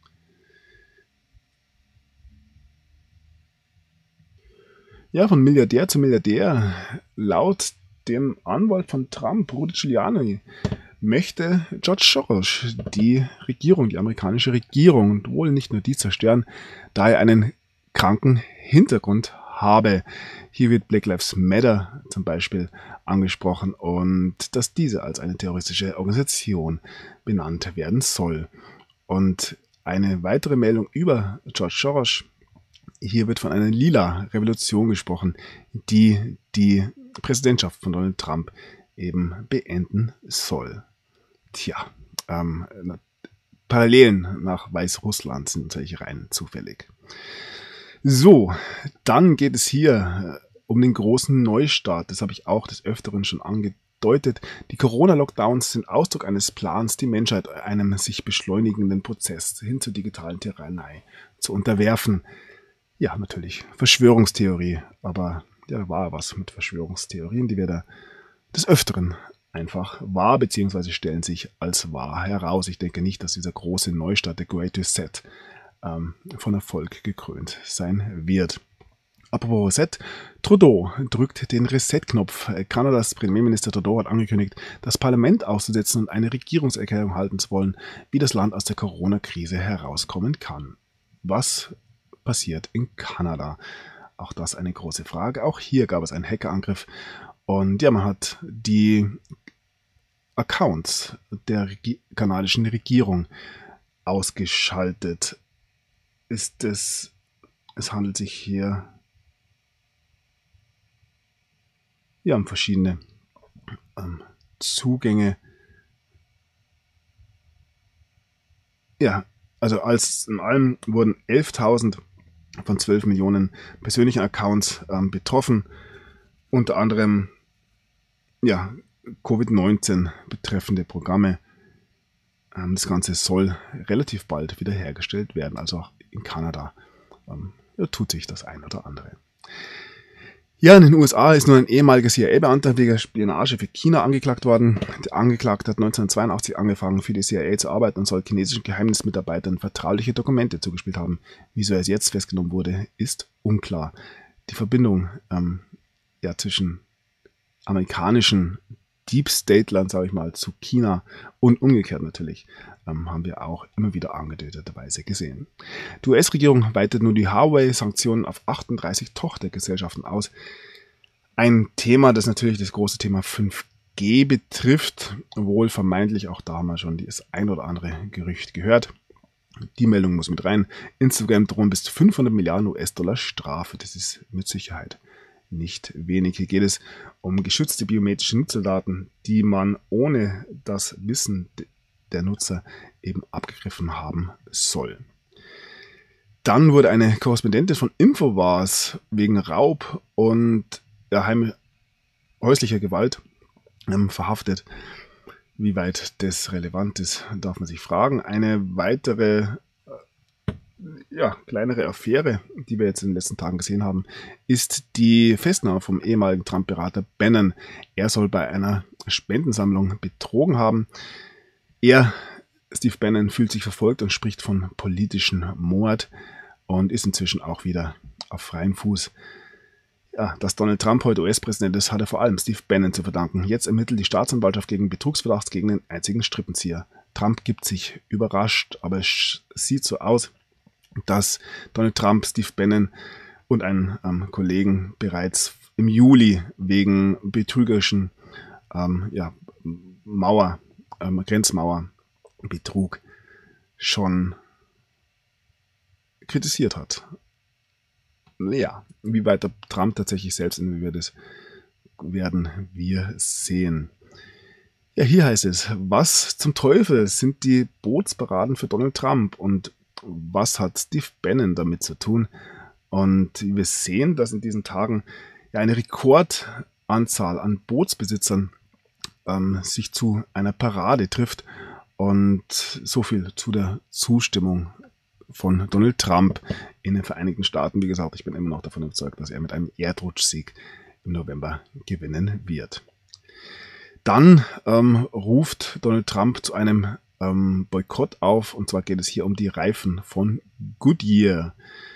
Ja, von Milliardär zu Milliardär. Laut dem Anwalt von Trump, Rudy Giuliani, möchte George Soros die amerikanische Regierung und wohl nicht nur die zerstören, da er einen kranken Hintergrund habe. Hier wird Black Lives Matter zum Beispiel angesprochen und dass diese als eine terroristische Organisation benannt werden soll. Und eine weitere Meldung über George Soros. Hier wird von einer lila Revolution gesprochen, die die Präsidentschaft von Donald Trump eben beenden soll. Tja, Parallelen nach Weißrussland sind solche rein zufällig. So, dann geht es hier um den großen Neustart. Das habe ich auch des Öfteren schon angedeutet. Die Corona-Lockdowns sind Ausdruck eines Plans, die Menschheit einem sich beschleunigenden Prozess hin zur digitalen Tyrannei zu unterwerfen. Ja, natürlich Verschwörungstheorie, aber ja, war was mit Verschwörungstheorien, die wir da des Öfteren einfach wahr bzw. stellen sich als wahr heraus. Ich denke nicht, dass dieser große Neustart, der Great Reset, von Erfolg gekrönt sein wird. Apropos Reset, Trudeau drückt den Reset-Knopf. Kanadas Premierminister Trudeau hat angekündigt, das Parlament auszusetzen und eine Regierungserklärung halten zu wollen, wie das Land aus der Corona-Krise herauskommen kann. Was passiert in Kanada? Auch das eine große Frage. Auch hier gab es einen Hackerangriff und ja, man hat die Accounts der kanadischen Regierung ausgeschaltet. Es handelt sich hier um verschiedene Zugänge. Ja, also als in allem wurden 11.000 von 12 Millionen persönlichen Accounts betroffen. Unter anderem Covid-19 betreffende Programme. Das Ganze soll relativ bald wiederhergestellt werden, also auch in Kanada tut sich das ein oder andere. Ja, in den USA ist nur ein ehemaliger CIA-Beamter wegen Spionage für China angeklagt worden. Der Angeklagte hat 1982 angefangen, für die CIA zu arbeiten und soll chinesischen Geheimnismitarbeitern vertrauliche Dokumente zugespielt haben. Wieso er jetzt festgenommen wurde, ist unklar. Die Verbindung zwischen amerikanischen Deep State-Land, sage ich mal, zu China und umgekehrt natürlich, haben wir auch immer wieder angedeuteterweise gesehen. Die US-Regierung weitet nun die Huawei-Sanktionen auf 38 Tochtergesellschaften aus. Ein Thema, das natürlich das große Thema 5G betrifft, wohl vermeintlich, auch da haben wir schon das ein oder andere Gerücht gehört. Die Meldung muss mit rein. Instagram drohen bis zu 500 Milliarden US-Dollar Strafe. Das ist mit Sicherheit nicht wenig. Hier geht es um geschützte biometrische Nutzerdaten, die man ohne das Wissen der Nutzer eben abgegriffen haben soll. Dann wurde eine Korrespondentin von Infowars wegen Raub und häuslicher Gewalt verhaftet. Wie weit das relevant ist, darf man sich fragen. Eine weitere kleinere Affäre, die wir jetzt in den letzten Tagen gesehen haben, ist die Festnahme vom ehemaligen Trump-Berater Bannon. Er soll bei einer Spendensammlung betrogen haben. Steve Bannon, fühlt sich verfolgt und spricht von politischem Mord. und ist inzwischen auch wieder auf freiem Fuß. Ja, dass Donald Trump heute US-Präsident ist, hat er vor allem Steve Bannon zu verdanken. Jetzt ermittelt die Staatsanwaltschaft gegen Betrugsverdacht gegen den einzigen Strippenzieher. Trump gibt sich überrascht, aber es sieht so aus, dass Donald Trump, Steve Bannon und einen Kollegen bereits im Juli wegen betrügerischen Grenzmauerbetrug schon kritisiert hat. Ja, wie weit der Trump tatsächlich selbst involviert ist, werden wir sehen. Ja, hier heißt es, was zum Teufel sind die Bootsparaden für Donald Trump und was hat Steve Bannon damit zu tun? Und wir sehen, dass in diesen Tagen ja eine Rekordanzahl an Bootsbesitzern sich zu einer Parade trifft und so viel zu der Zustimmung von Donald Trump in den Vereinigten Staaten. Wie gesagt, ich bin immer noch davon überzeugt, dass er mit einem Erdrutschsieg im November gewinnen wird. Dann ruft Donald Trump zu einem Boykott auf, und zwar geht es hier um die Reifen von Goodyear.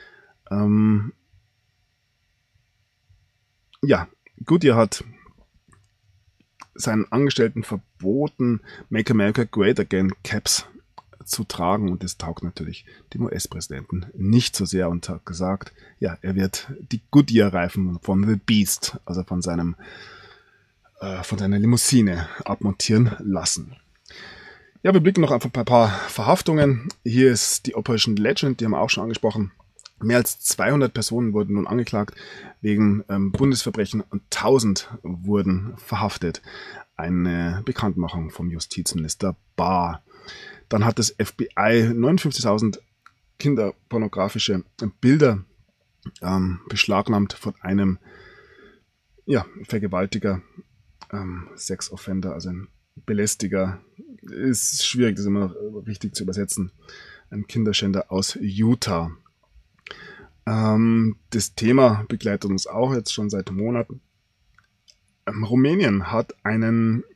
Goodyear hat seinen Angestellten verboten, Make America Great Again Caps zu tragen, und das taugt natürlich dem US-Präsidenten nicht so sehr und hat gesagt, ja, er wird die Goodyear-Reifen von The Beast, also von seiner Limousine abmontieren lassen. Ja, wir blicken noch auf ein paar Verhaftungen. Hier ist die Operation Legend, die haben wir auch schon angesprochen. Mehr als 200 Personen wurden nun angeklagt wegen Bundesverbrechen und 1000 wurden verhaftet. Eine Bekanntmachung vom Justizminister Barr. Dann hat das FBI 59.000 kinderpornografische Bilder beschlagnahmt von einem Vergewaltiger, Sexoffender, also ein Belästiger. Ist schwierig, das immer richtig zu übersetzen. Ein Kinderschänder aus Utah. Das Thema begleitet uns auch jetzt schon seit Monaten. Rumänien hat einen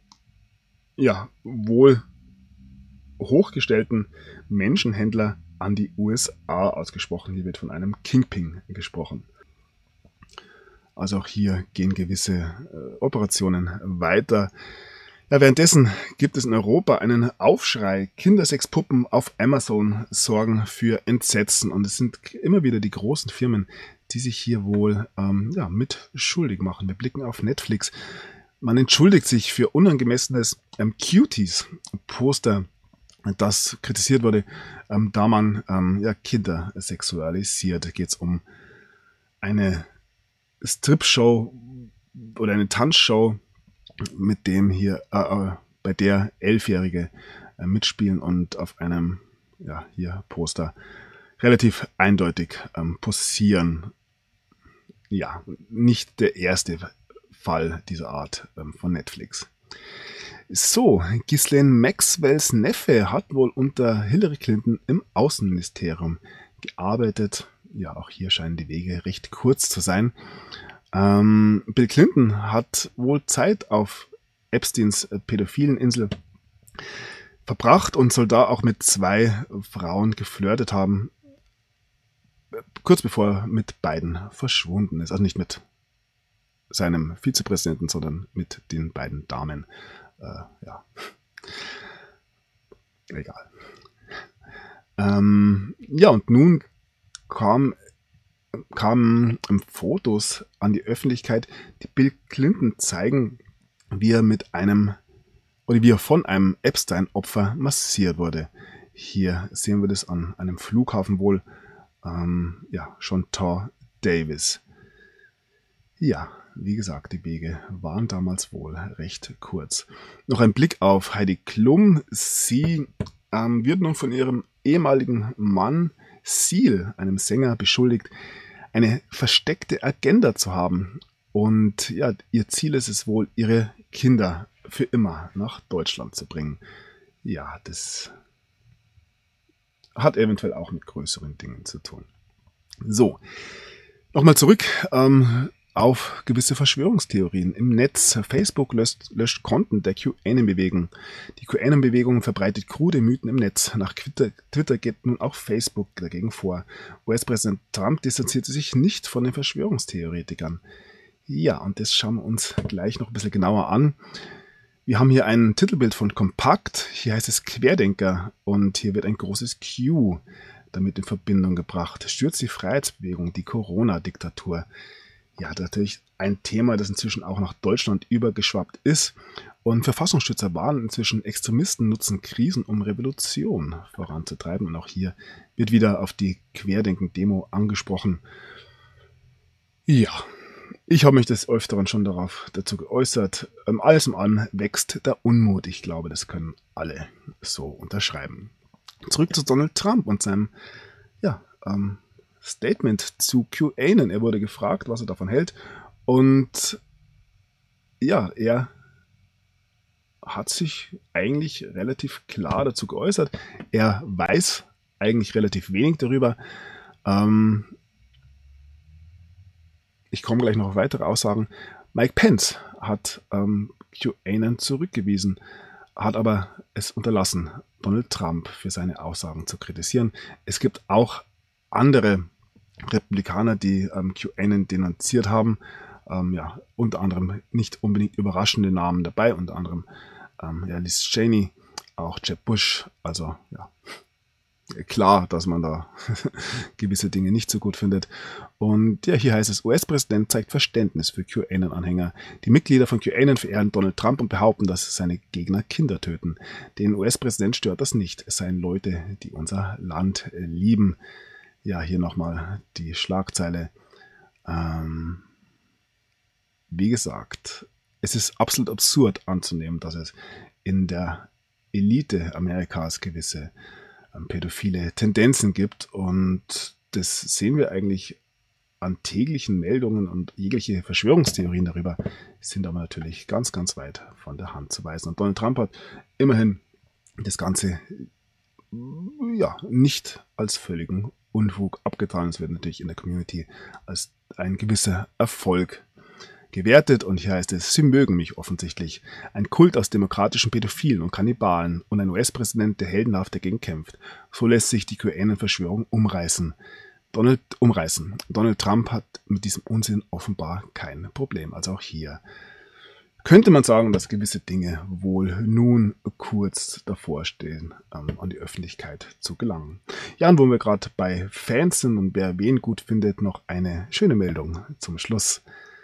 wohl hochgestellten Menschenhändler an die USA ausgesprochen. Hier wird von einem Kingpin gesprochen. Also auch hier gehen gewisse Operationen weiter. Ja, währenddessen gibt es in Europa einen Aufschrei. Kindersexpuppen auf Amazon sorgen für Entsetzen. Und es sind immer wieder die großen Firmen, die sich hier wohl mit schuldig machen. Wir blicken auf Netflix. Man entschuldigt sich für unangemessenes Cuties-Poster, das kritisiert wurde, da man Kinder sexualisiert. Da geht es um eine Strip-Show oder eine Tanzshow, mit dem hier bei der 11-Jährige mitspielen und auf einem Poster relativ eindeutig posieren. Ja, nicht der erste Fall dieser Art von Netflix. So, Ghislaine Maxwells Neffe hat wohl unter Hillary Clinton im Außenministerium gearbeitet. Ja, auch hier scheinen die Wege recht kurz zu sein. Bill Clinton hat wohl Zeit auf Epsteins pädophilen Insel verbracht und soll da auch mit 2 Frauen geflirtet haben, kurz bevor er mit beiden verschwunden ist. Also nicht mit seinem Vizepräsidenten, sondern mit den beiden Damen. Egal. Und nun kamen Fotos an die Öffentlichkeit, die Bill Clinton zeigen, wie er von einem Epstein-Opfer massiert wurde. Hier sehen wir das an einem Flughafen wohl, Chantal Davis. Ja, wie gesagt, die Wege waren damals wohl recht kurz. Noch ein Blick auf Heidi Klum. Sie wird nun von ihrem ehemaligen Mann Seal, einem Sänger, beschuldigt, eine versteckte Agenda zu haben. Und ja, ihr Ziel ist es wohl, ihre Kinder für immer nach Deutschland zu bringen. Ja, das hat eventuell auch mit größeren Dingen zu tun. So, nochmal zurück auf gewisse Verschwörungstheorien im Netz. Facebook löscht Konten der QAnon-Bewegung. Die QAnon-Bewegung verbreitet krude Mythen im Netz. Nach Twitter geht nun auch Facebook dagegen vor. US-Präsident Trump distanzierte sich nicht von den Verschwörungstheoretikern. Ja, und das schauen wir uns gleich noch ein bisschen genauer an. Wir haben hier ein Titelbild von Kompakt. Hier heißt es Querdenker und hier wird ein großes Q damit in Verbindung gebracht. Stürzt die Freiheitsbewegung, die Corona-Diktatur. Ja, natürlich ein Thema, das inzwischen auch nach Deutschland übergeschwappt ist. Und Verfassungsschützer warnen inzwischen, Extremisten nutzen Krisen, um Revolution voranzutreiben. Und auch hier wird wieder auf die Querdenken-Demo angesprochen. Ja, ich habe mich des Öfteren schon dazu geäußert. Alles in allem wächst der Unmut. Ich glaube, das können alle so unterschreiben. Zurück zu Donald Trump und seinem Statement zu QAnon. Er wurde gefragt, was er davon hält. Und ja, er hat sich eigentlich relativ klar dazu geäußert. Er weiß eigentlich relativ wenig darüber. Ich komme gleich noch auf weitere Aussagen. Mike Pence hat QAnon zurückgewiesen, hat aber es unterlassen, Donald Trump für seine Aussagen zu kritisieren. Es gibt auch andere Republikaner, die QAnon denunziert haben. Unter anderem nicht unbedingt überraschende Namen dabei, unter anderem Liz Cheney, auch Jeb Bush. Also ja, klar, dass man da gewisse Dinge nicht so gut findet. Und ja, hier heißt es, US-Präsident zeigt Verständnis für QAnon-Anhänger. Die Mitglieder von QAnon verehren Donald Trump und behaupten, dass seine Gegner Kinder töten. Den US-Präsident stört das nicht. Es seien Leute, die unser Land lieben. Ja, hier nochmal die Schlagzeile. Wie gesagt, es ist absolut absurd anzunehmen, dass es in der Elite Amerikas gewisse pädophile Tendenzen gibt, und das sehen wir eigentlich an täglichen Meldungen, und jegliche Verschwörungstheorien darüber sind aber natürlich ganz, ganz weit von der Hand zu weisen. Und Donald Trump hat immerhin das Ganze nicht als völligen Unfug abgetan. Es wird natürlich in der Community als ein gewisser Erfolg gewertet, und hier heißt es, sie mögen mich offensichtlich. Ein Kult aus demokratischen Pädophilen und Kannibalen und ein US-Präsident, der heldenhaft dagegen kämpft. So lässt sich die QAnon-Verschwörung umreißen. Donald Trump hat mit diesem Unsinn offenbar kein Problem. Also auch hier könnte man sagen, dass gewisse Dinge wohl nun kurz davor stehen, an die Öffentlichkeit zu gelangen. Ja, und wo wir gerade bei Fans sind und wer wen gut findet, noch eine schöne Meldung zum Schluss.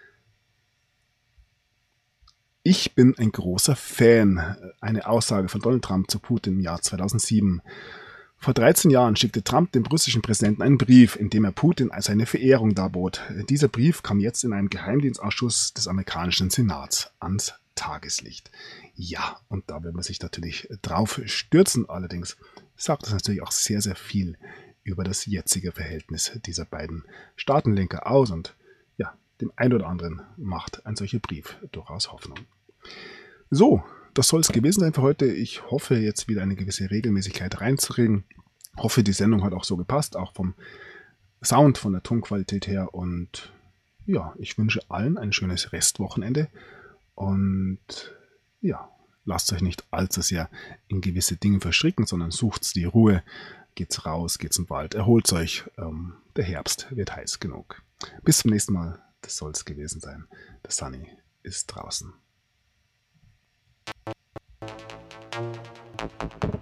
Ich bin ein großer Fan. Eine Aussage von Donald Trump zu Putin im Jahr 2007. Vor 13 Jahren schickte Trump dem russischen Präsidenten einen Brief, in dem er Putin seine Verehrung darbot. Dieser Brief kam jetzt in einem Geheimdienstausschuss des amerikanischen Senats ans Tageslicht. Ja, und da will man sich natürlich drauf stürzen. Allerdings sagt das natürlich auch sehr, sehr viel über das jetzige Verhältnis dieser beiden Staatenlenker aus, und ja, dem einen oder anderen macht ein solcher Brief durchaus Hoffnung. So, das soll es gewesen sein für heute. Ich hoffe, jetzt wieder eine gewisse Regelmäßigkeit reinzukriegen. Hoffe, die Sendung hat auch so gepasst, auch vom Sound, von der Tonqualität her. Und ja, ich wünsche allen ein schönes Restwochenende. Und ja, lasst euch nicht allzu sehr in gewisse Dinge verstricken, sondern sucht die Ruhe. Geht's raus, geht's in den Wald, erholt euch. Der Herbst wird heiß genug. Bis zum nächsten Mal. Das soll es gewesen sein. Der Sunny ist draußen.